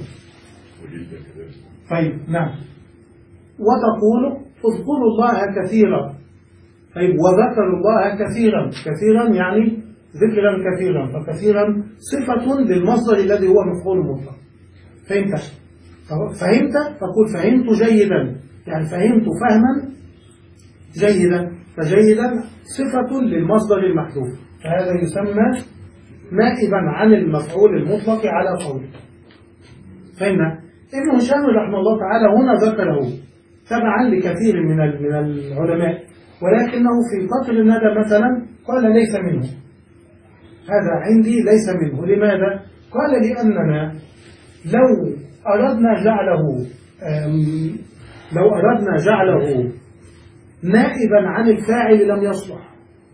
طيب نعم. وتقول اذكروا الله كثيرا. طيب وذكروا الله كثيرا. كثيرا يعني ذكرا كثيرا، فكثيرا صفة للمصدر الذي هو مفعول مطلق. فهمت؟ فهمت؟ تقول فهمت جيدا، يعني فهمت فهما جيدا. فجيدا صفة للمصدر المحذوف، فهذا يسمى نائبا عن المفعول المطلق على قول. فهمنا؟ ابن هشام رحمه الله تعالى هنا ذكره تبعا لكثير من من العلماء، ولكنه في قطر الندى مثلا قال ليس منه. هذا عندي ليس منه. لماذا؟ قال لأننا لو أردنا جعله لو أردنا جعله نائبا عن الفاعل لم يصلح.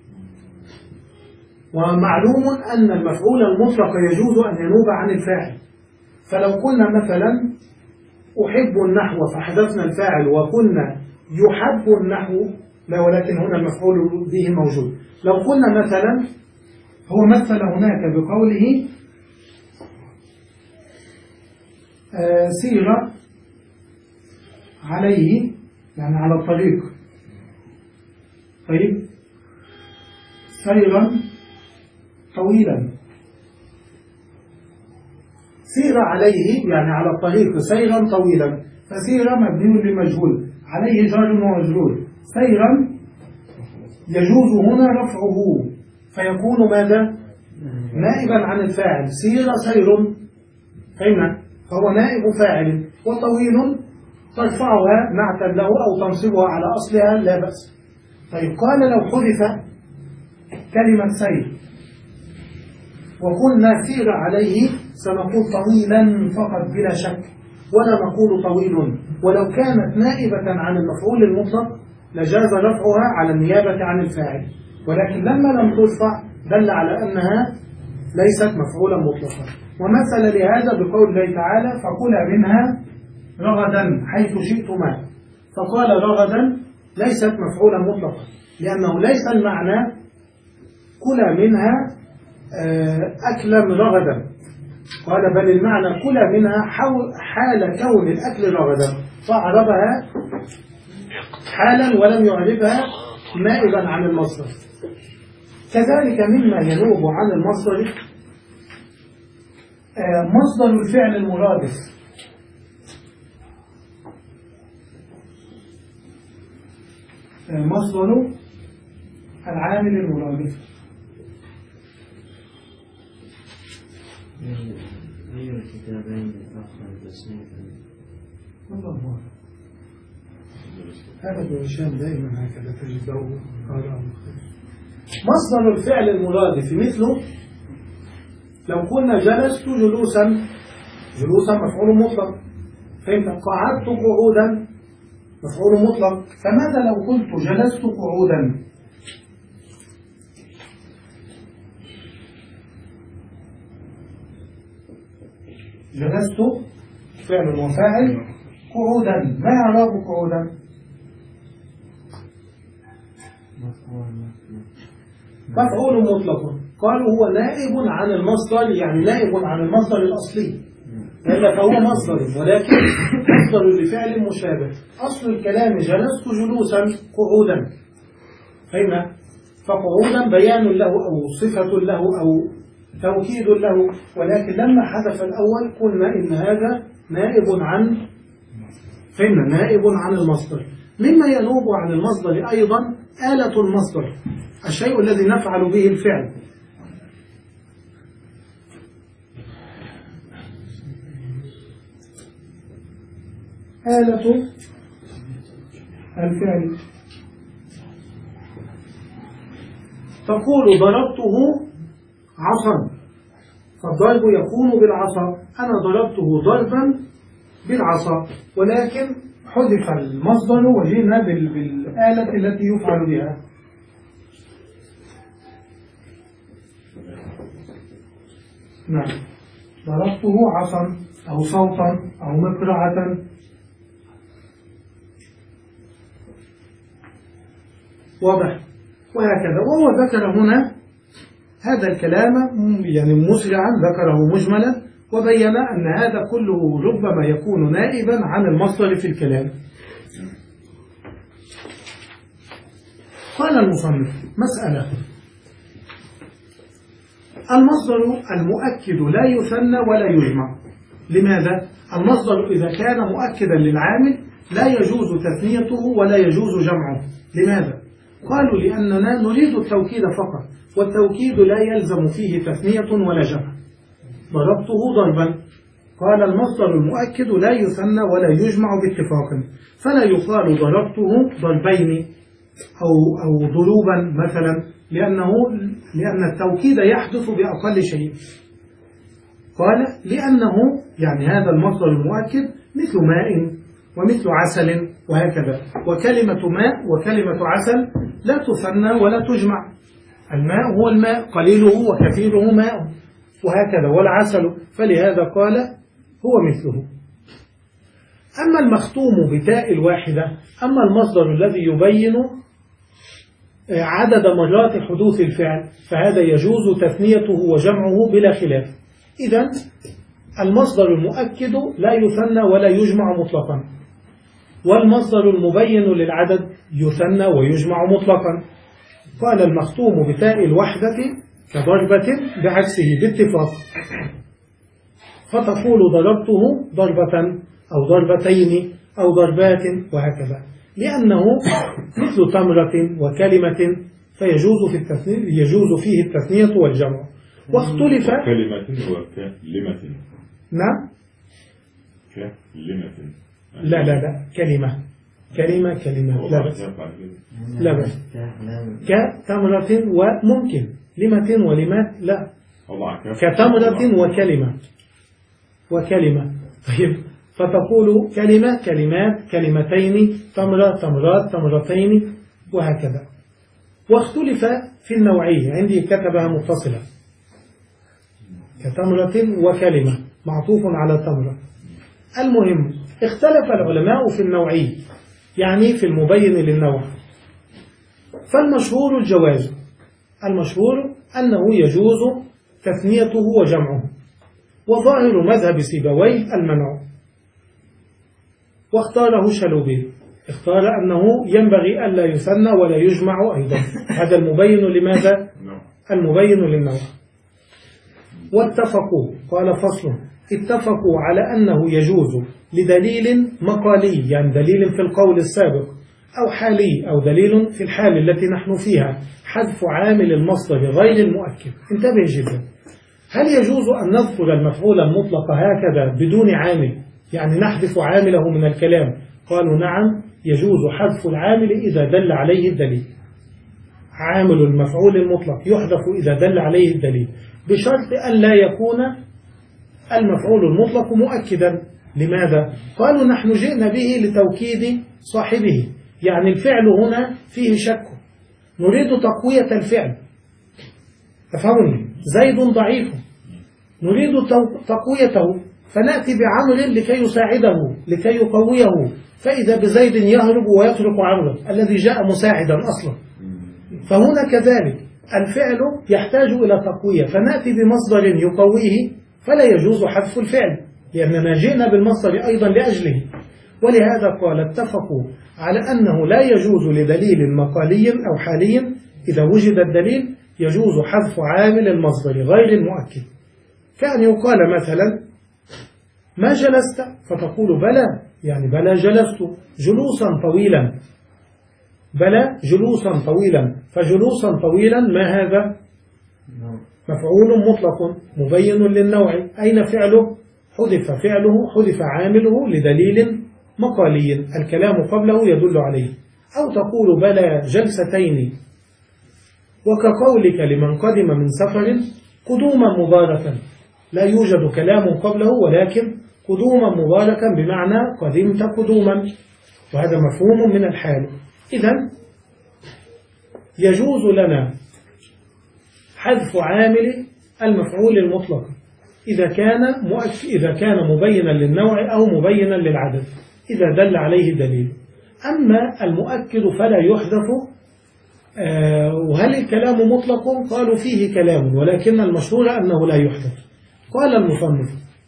ومعلوم أن المفعول المطلق يجوز أن ينوب عن الفاعل. فلو قلنا مثلا أحب النحو فحذفنا الفاعل وقلنا يحب النحو، لا، ولكن هنا المفعول به موجود. لو قلنا مثلا هو مثل هناك بقوله آه سير عليه، يعني على الطريق. طيب سيرا طويلا. سير عليه يعني على الطريق سيرا طويلا، فسير مبني لمجهول، عليه جار ومجرور. سيرا يجوز هنا رفعه فيكون ماذا؟ نائبا عن الفاعل. سير سير، فهمنا؟ فهو نائب فاعل. وطويل ترفعها نعتا له أو تنصبها على أصلها لا بأس. طيب قال لو حذف كلمة سير وقلنا سير عليه سنقول طويلا فقط بلا شك، ولا نقول طويل. ولو كانت نائبة عن المفعول المطلق لجاز رفعها على النيابة عن الفاعل، ولكن لما لم ترفع دل على أنها ليست مفعولا مطلقا. ومثل لهذا بقول الله تعالى فكلا منها رغدا حيث شئتما. فقال رغدا ليست مفعولا مطلقا، لأنه ليس المعنى كلا منها أكلا رغدا. قال بل المعنى كلا منها حال كون الأكل رغدا، فعربها حالا ولم يعربها نائبا عن المصدر. كذلك مما ينوب عن المصدر مصدر الفعل المرادف. مصدر العامل المرادف. أي الكتابين أخرج سنة الله أكبر. هذا ابن هشام دائما هكذا تجده قال مصدر الفعل المرادف مثله لو قلنا جلست جلوسا، جلوسا مفعول مطلق. فهمت؟ قعدت قعودا مفعول مطلق. فماذا لو قلت جلست قعودا؟ جلست فعل وفاعل قعودا، ما يعرف قعودا؟ مفعول مطلق. قالوا هو نائب عن المصدر، يعني نائب عن المصدر الأصلي، لأن فهو مصدر ولكن مصدر لفعل مشابه. أصل الكلام جلست جلوسا قعودا، فهمنا؟ فقعودا بيان له أو صفة له أو توكيد له، ولكن لما حذف الأول قلنا إن هذا نائب عن فهمنا نائب عن المصدر. مما ينوب عن المصدر أيضا آلة المصدر، الشيء الذي نفعل به الفعل. آلة الفعل تقول ضربته عصا، فالضرب يكون بالعصا. أنا ضربته ضربا بالعصا، ولكن حذف المصدر وجئنا بالآلة التي يفعل بها. نعم، ضربته عصا أو صوتا أو مقرعة. واضح؟ وهكذا. وهو ذكر هنا هذا الكلام يعني مسرعا، ذكره مجملا، وبين أن هذا كله ربما يكون نائبا عن المصدر في الكلام. قال المصنف: مسألة: المصدر المؤكد لا يثنى ولا يجمع. لماذا؟ المصدر إذا كان مؤكدا للعامل لا يجوز تثنيته ولا يجوز جمعه. لماذا؟ قالوا: لأننا نريد التوكيد فقط، والتوكيد لا يلزم فيه تثنية ولا جمع. ضربته ضربا، قال: المصدر المؤكد لا يثنى ولا يجمع باتفاق، فلا يقال ضربته ضربين أو أو ضروبا مثلا، لأنه لأن التوكيد يحدث بأقل شيء. قال: لأنه يعني هذا المصدر المؤكد مثل ماء ومثل عسل وهكذا، وكلمة ماء وكلمة عسل لا تثنى ولا تجمع. الماء هو الماء، قليله وكثيره ماء وهكذا، والعسل فلهذا قال هو مثله. أما المختوم بتاء الواحدة، أما المصدر الذي يبين عدد مرات حدوث الفعل، فهذا يجوز تثنيته وجمعه بلا خلاف. إذن المصدر المؤكد لا يثنى ولا يجمع مطلقا، والمصدر المبين للعدد يثنى ويجمع مطلقا. قال: المختوم بتاء الوحدة كضربة بعكسه باتفاق، فتقول ضربته ضربة أو ضربتين أو ضربات وهكذا، لأنه مثل تمرة وكلمة، فيجوز في التثنية يجوز فيه التثنية والجمع. واختلف كلمة وكلمة. نعم. كلمة. لا لا لا كلمة كلمة كلمة لا بس لا بس كتمرة وممكن لمة ولمات لا كتمرة وكلمة وكلمة. طيب، فتقول كلمة كلمات كلمتين تمرة تمرات تمرتين وهكذا. واختلف في النوعية، عندي كتبها متصلة، كتمرة وكلمة معطوف على تمرة. المهم اختلف العلماء في النوعي، يعني في المبين للنوع. فالمشهور الجواز، المشهور أنه يجوز تثنيته وجمعه، وظاهر مذهب سيبويه المنع. واختاره شلوبي، اختار أنه ينبغي ألا يثنى ولا يجمع أيضا، هذا المبين لماذا؟ المبين للنوع. واتفقوا، قال فصل: اتفقوا على أنه يجوز لدليل مقالي، يعني دليل في القول السابق، أو حالي، أو دليل في الحال التي نحن فيها، حذف عامل المصدر غير المؤكد. انتبه جدا، هل يجوز أن نذكر المفعول المطلق هكذا بدون عامل، يعني نحذف عامله من الكلام؟ قالوا نعم، يجوز حذف العامل إذا دل عليه الدليل. عامل المفعول المطلق يحذف إذا دل عليه الدليل، بشرط أن لا يكون المفعول المطلق مؤكدا. لماذا؟ قالوا نحن جئنا به لتوكيد صاحبه، يعني الفعل هنا فيه شك، نريد تقوية الفعل. تفهمني؟ زيد ضعيف، نريد تقويته، فنأتي بعمر لكي يساعده لكي يقويه، فإذا بزيد يهرب ويترك عمرو الذي جاء مساعدا أصلا. فهنا كذلك الفعل يحتاج إلى تقوية، فنأتي بمصدر يقويه، فلا يجوز حذف الفعل، لأننا جئنا بالمصدر أيضا لأجله. ولهذا قال: اتفقوا على أنه لا يجوز لدليل مقالي أو حالي إذا وجد الدليل يجوز حذف عامل المصدر غير المؤكد. كأن يقال مثلا: ما جلست؟ فتقول بلى، يعني بلى جلست جلوسا طويلا، بلى جلوسا طويلا، فجلوسا طويلا ما هذا؟ مفعول مطلق مبين للنوع. أين فعله؟ حذف فعله، حذف عامله لدليل مقالي الكلام قبله يدل عليه. أو تقول بلى جلستين، وكقولك لمن قدم من سفر قدوما مباركا، لا يوجد كلام قبله ولكن قدوما مباركا بمعنى قدمت قدوما، وهذا مفهوم من الحال. إذن يجوز لنا حذف عامل المفعول المطلق إذا كان إذا كان مبينا للنوع أو مبينا للعدد، إذا دل عليه دليل. أما المؤكد فلا يحذف. آه وهل الكلام مطلق؟ قالوا فيه كلام، ولكن المشهور أنه لا يحذف. قال المصنف: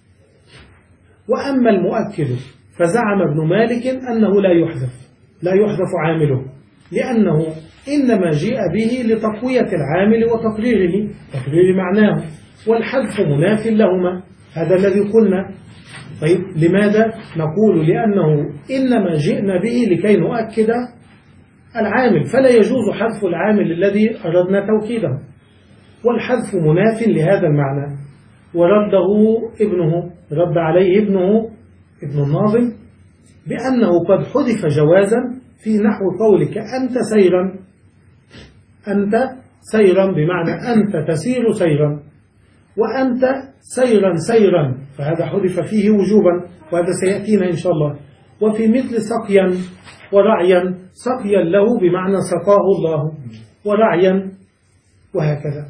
وأما المؤكد فزعم ابن مالك أنه لا يحذف لا يحذف عامله، لأنه إنما جيء به لتقوية العامل وتقريره تقرير معناه، والحذف مناف لهما. هذا الذي قلنا. طيب لماذا نقول؟ لأنه إنما جئنا به لكي نؤكد العامل، فلا يجوز حذف العامل الذي أردنا توكيده، والحذف مناف لهذا المعنى. ورده ابنه رد عليه ابنه ابن الناظم بأنه قد حذف جوازا في نحو قولك أنت سيرا. أنت سيرا بمعنى أنت تسير سيرا، وأنت سيرا سيرا، فهذا حذف فيه وجوبا، وهذا سيأتينا إن شاء الله. وفي مثل سقيا ورعيا، سقيا له بمعنى سقاه الله، ورعيا، وهكذا.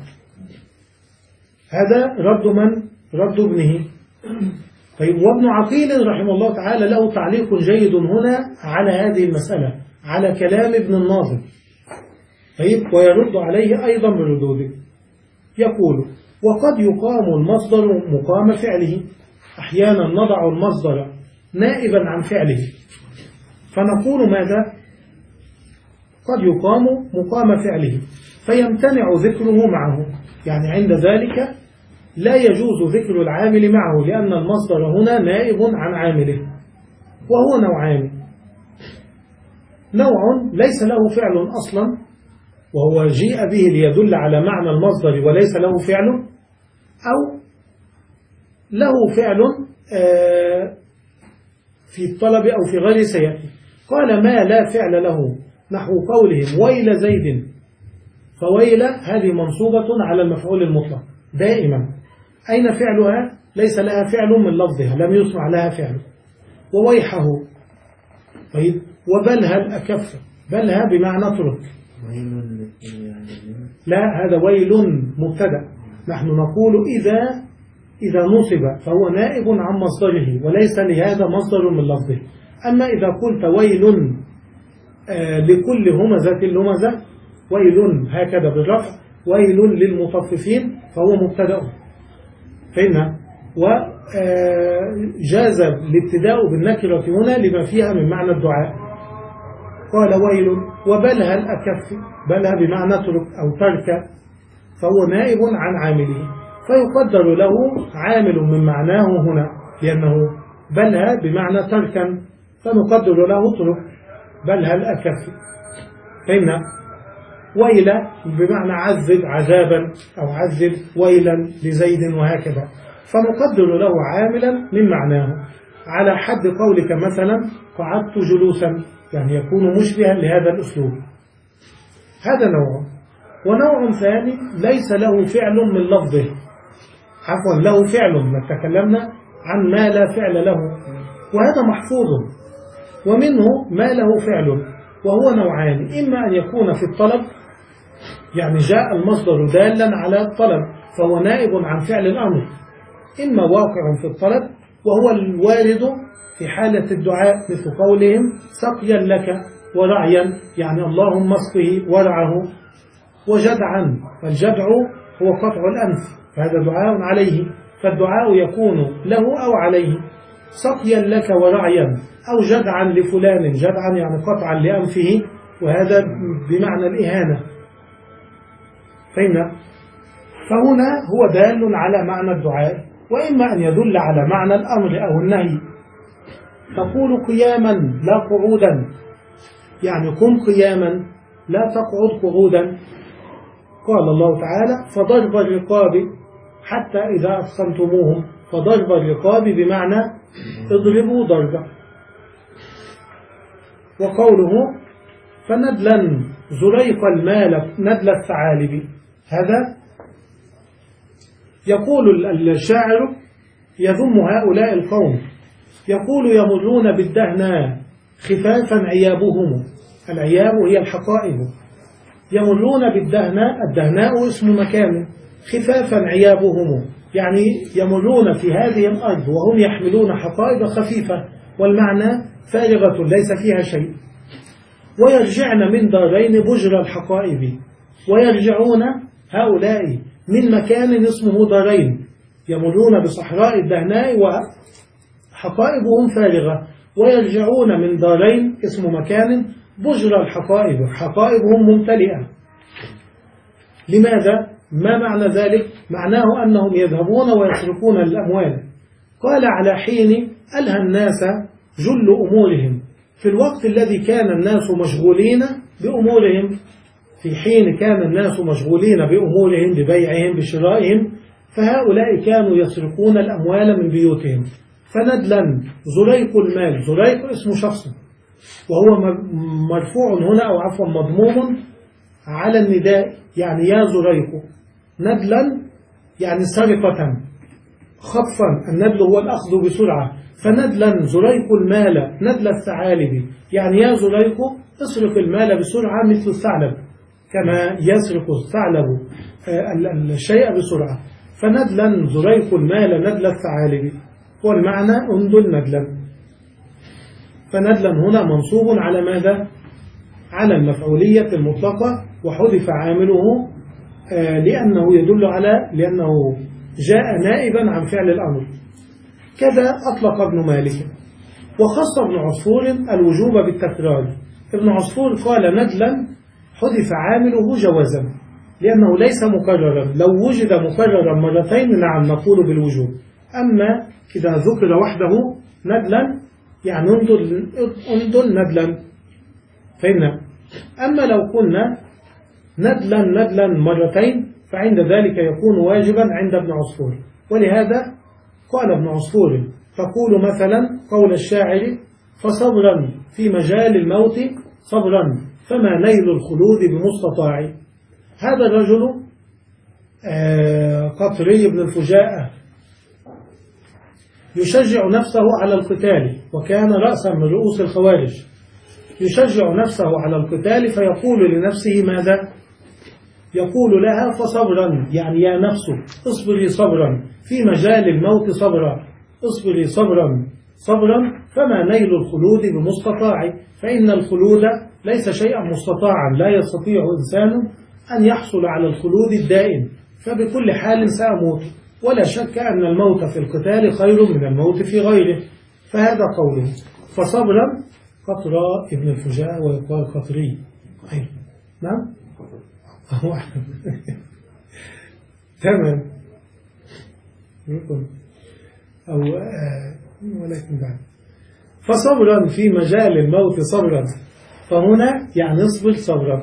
هذا رد من؟ رد ابنه. طيب وابن عقيل رحمه الله تعالى له تعليق جيد هنا على هذه المسألة، على كلام ابن الناظم. طيب ويرد عليه أيضا بردوده. يقول: وقد يقام المصدر مقام فعله، أحيانا نضع المصدر نائبا عن فعله، فنقول ماذا؟ قد يقام مقام فعله فيمتنع ذكره معه، يعني عند ذلك لا يجوز ذكر العامل معه، لأن المصدر هنا نائب عن عامله. وهو نوعان: نوع ليس له فعل أصلا وهو جيء به ليدل على معنى المصدر وليس له فعل، أو له فعل في الطلب أو في غير سيأتي. قال: ما لا فعل له، نحو قولهم ويل زيد، فويل هذه منصوبة على المفعول المطلق دائما. أين فعلها؟ ليس لها فعل من لفظها، لم يصنع لها فعل. وويحه. طيب وبلها الأكف، بلها بمعنى اترك. لا، هذا ويل مبتدأ. نحن نقول إذا إذا نصب فهو نائب عن مصدره وليس لهذا مصدر من لفظه. أما إذا قلت ويل آه لكل همزة لمزة، ويل هكذا بالرفع، ويل للمطففين، فهو مبتدأ. فهمنا؟ وجاز الابتداء بالنكرة هنا لما فيها من معنى الدعاء. قال ويل. وبلها الأكف، بلها بمعنى ترك أو ترك، فهو نائب عن عامله، فيقدر له عامل من معناه هنا، لأنه بلها بمعنى تركا، فنقدر له ترك بلها الأكف. فهمنا؟ ويل بمعنى عذب عذابا أو عذب ويلا لزيد، وهكذا، فنقدر له عاملا من معناه، على حد قولك مثلا قعدت جلوسا، يعني يكون مشبها لهذا الأسلوب. هذا نوع. ونوع ثاني ليس له فعل من لفظه، عفوا له فعل، ما تكلمنا عن ما لا فعل له، وهذا محفوظ. ومنه ما له فعل، وهو نوعان: إما أن يكون في الطلب، يعني جاء المصدر دالا على الطلب فهو نائب عن فعل الأمر، إما واقع في الطلب وهو الوارد في حالة الدعاء، مثل قولهم سقيا لك، ورعيا يعني اللهم اسقه ورعه، وجدعا، فالجدع هو قطع الأنف، فهذا دعاء عليه، فالدعاء يكون له أو عليه. سقيا لك ورعيا، أو جدعا لفلان، جدعا يعني قطعا لأنفه، وهذا بمعنى الإهانة. فهمنا؟ فهنا هو دال على معنى الدعاء، وإما أن يدل على معنى الأمر أو النهي. تقول قياما لا قعودا، يعني قم قياما لا تقعد قعودا. قال الله تعالى: فضرب الرقاب حتى إذا أثخنتموهم، فضرب الرقاب بمعنى اضربوا ضربا. وقوله فندلا زريق المال ندل الثعالب، هذا يقول الشاعر يذم هؤلاء القوم يقول يمرون بالدهناء خفافا عيابهم، العياب هي الحقائب، يمرون بالدهناء، الدهناء اسم مكان، خفافا عيابهم يعني يمرون في هذه الأرض وهم يحملون حقائب خفيفة، والمعنى فارغة ليس فيها شيء. ويرجعن من دارين بجر الحقائب، ويرجعون هؤلاء من مكان اسمه دارين، يمرون بصحراء الدهناء وحقائبهم فارغة، ويرجعون من دارين اسم مكان بجر الحقائب، حقائبهم ممتلئة. لماذا؟ ما معنى ذلك؟ معناه أنهم يذهبون ويتركون الأموال. قال على حين ألهى الناس جل أمورهم، في الوقت الذي كان الناس مشغولين بأمورهم، في حين كان الناس مشغولين بأمورهم ببيعهم بشرائهم، فهؤلاء كانوا يسرقون الأموال من بيوتهم. فندلا زريق المال، زريق اسم شخص وهو مرفوع هنا أو عفوا مضموم على النداء، يعني يا زريق، ندلا يعني سرقة خطفا، الندل هو الأخذ بسرعة، فندلا زريق المال ندل الثعالب، يعني يا زريق اسرق المال بسرعة مثل الثعلب كما يسرق الثعلب الشيء بسرعة، فندلا زريق المال ندل الثعالب، والمعنى اندل ندلا. فندلا هنا منصوب على ماذا؟ على المفعولية المطلقة، وحذف عامله لأنه يدل على لأنه جاء نائبا عن فعل الأمر. كذا أطلق ابن مالك. وخص ابن عصفور الوجوب بالتكرار. ابن عصفور قال ندلا حذف عامله جوازا لأنه ليس مكررا، لو وجد مكررا مرتين نعم نقول بالوجوب، أما إذا ذكر وحده ندلا يعني اندل, اندل ندلا، فهمنا. أما لو كنا ندلا ندلا مرتين فعند ذلك يكون واجبا عند ابن عصفور. ولهذا قال ابن عصفور تقول مثلا قول الشاعر فصبرا في مجال الموت صبرا فما نيل الخلود بمستطاع. هذا الرجل قطري بن الفجاءة يشجع نفسه على القتال، وكان رأسا من رؤوس الخوارج، يشجع نفسه على القتال فيقول لنفسه ماذا؟ يقول لها فصبرا يعني يا نفس اصبري صبرا في مجال الموت صبرا، اصبري صبرا صبرا فما نيل الخلود بمستطاع، فإن الخلود ليس شيئا مستطاعا، لا يستطيع إنسان أن يحصل على الخلود الدائم، فبكل حال سأموت، ولا شك أن الموت في القتال خير من الموت في غيره. فهذا قوله فصبرا قطراء ابن الفجاء ويقال قطري. أيوة. نعم تمام أو آه ولكن بعد فصبرا في مجال الموت صبرا، فهنا يعني اصبر صبرا.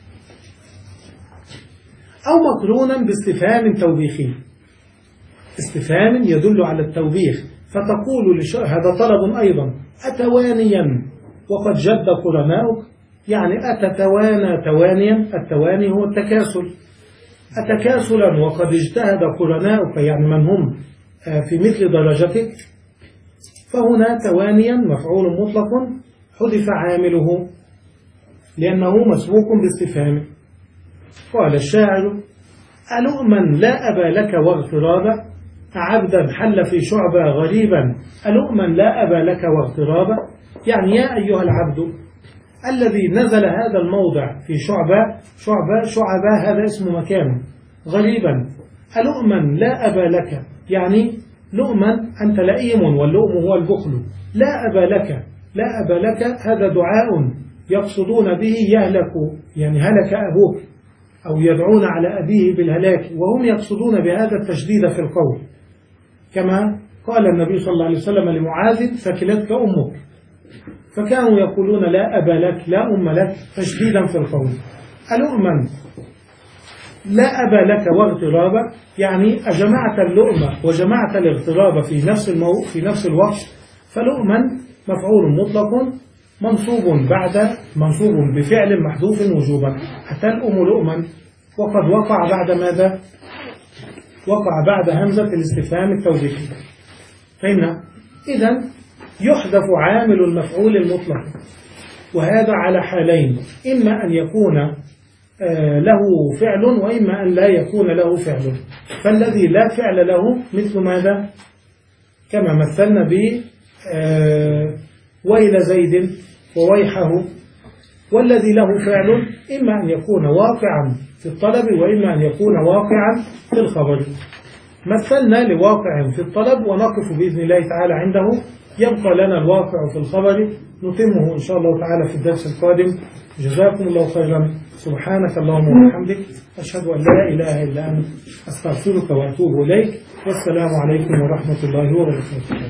أو مقرونا باستفهام توبيخي، استفهام يدل على التوبيخ، فتقول لش... هذا طلب أيضا أتوانيا وقد جد قرناؤك، يعني أتتوانى توانيا، التواني هو التكاسل، أتكاسلا وقد اجتهد قرناؤك يعني من هم في مثل درجتك. فهنا توانيا مفعول مطلق حذف عامله لأنه مسبوق باستفهام. قال الشاعر ألؤما لا أبا لك واغترابا، عبدا حل في شعبة غريبا، ألؤما لا أبا لك واغترابا، يعني يا أيها العبد الذي نزل هذا الموضع في شعبة، شعبة شعبة هذا اسم مكان غريبا، ألؤما لا أبا لك يعني لؤما أنت لئيم، واللؤم هو البخل، لا أبا لك، لا أبا لك هذا دعاء يقصدون به يهلك يعني هلك أبوك، أو يدعون على أبيه بالهلاك، وهم يقصدون بهذا التشديد في القول، كما قال النبي صلى الله عليه وسلم لمعاذ ثكلتك أمك، فكانوا يقولون لا أبا لك لا أم لك تشديدا في القول. ألؤما لا أبا لك واغترابا يعني أجمعت اللؤم وجمعت الاغتراب في نفس المو... في نفس الوقت، فلؤما مفعول مطلق منصوب بعد منصوب بفعل محذوف وجوبا، أتلؤم لؤما، وقد وقع بعد ماذا؟ وقع بعد همزة الاستفهام التوبيخي. فهمنا؟ إذن يحذف عامل المفعول المطلق، وهذا على حالين، إما أن يكون له فعل وإما أن لا يكون له فعل. فالذي لا فعل له مثل ماذا؟ كما مثلنا ب ويل زيد وويحه. والذي له فعل إما أن يكون واقعا في الطلب وإما أن يكون واقعا في الخبر. مثلنا لواقع في الطلب ونقف بإذن الله تعالى عنده، يبقى لنا الواقع في الخبر نتمه إن شاء الله تعالى في الدرس القادم. جزاكم الله خيرا. سبحانك اللهم وبحمدك، أشهد أن لا إله إلا أنت، أستغفرك وأتوب إليك. والسلام عليكم ورحمة الله وبركاته.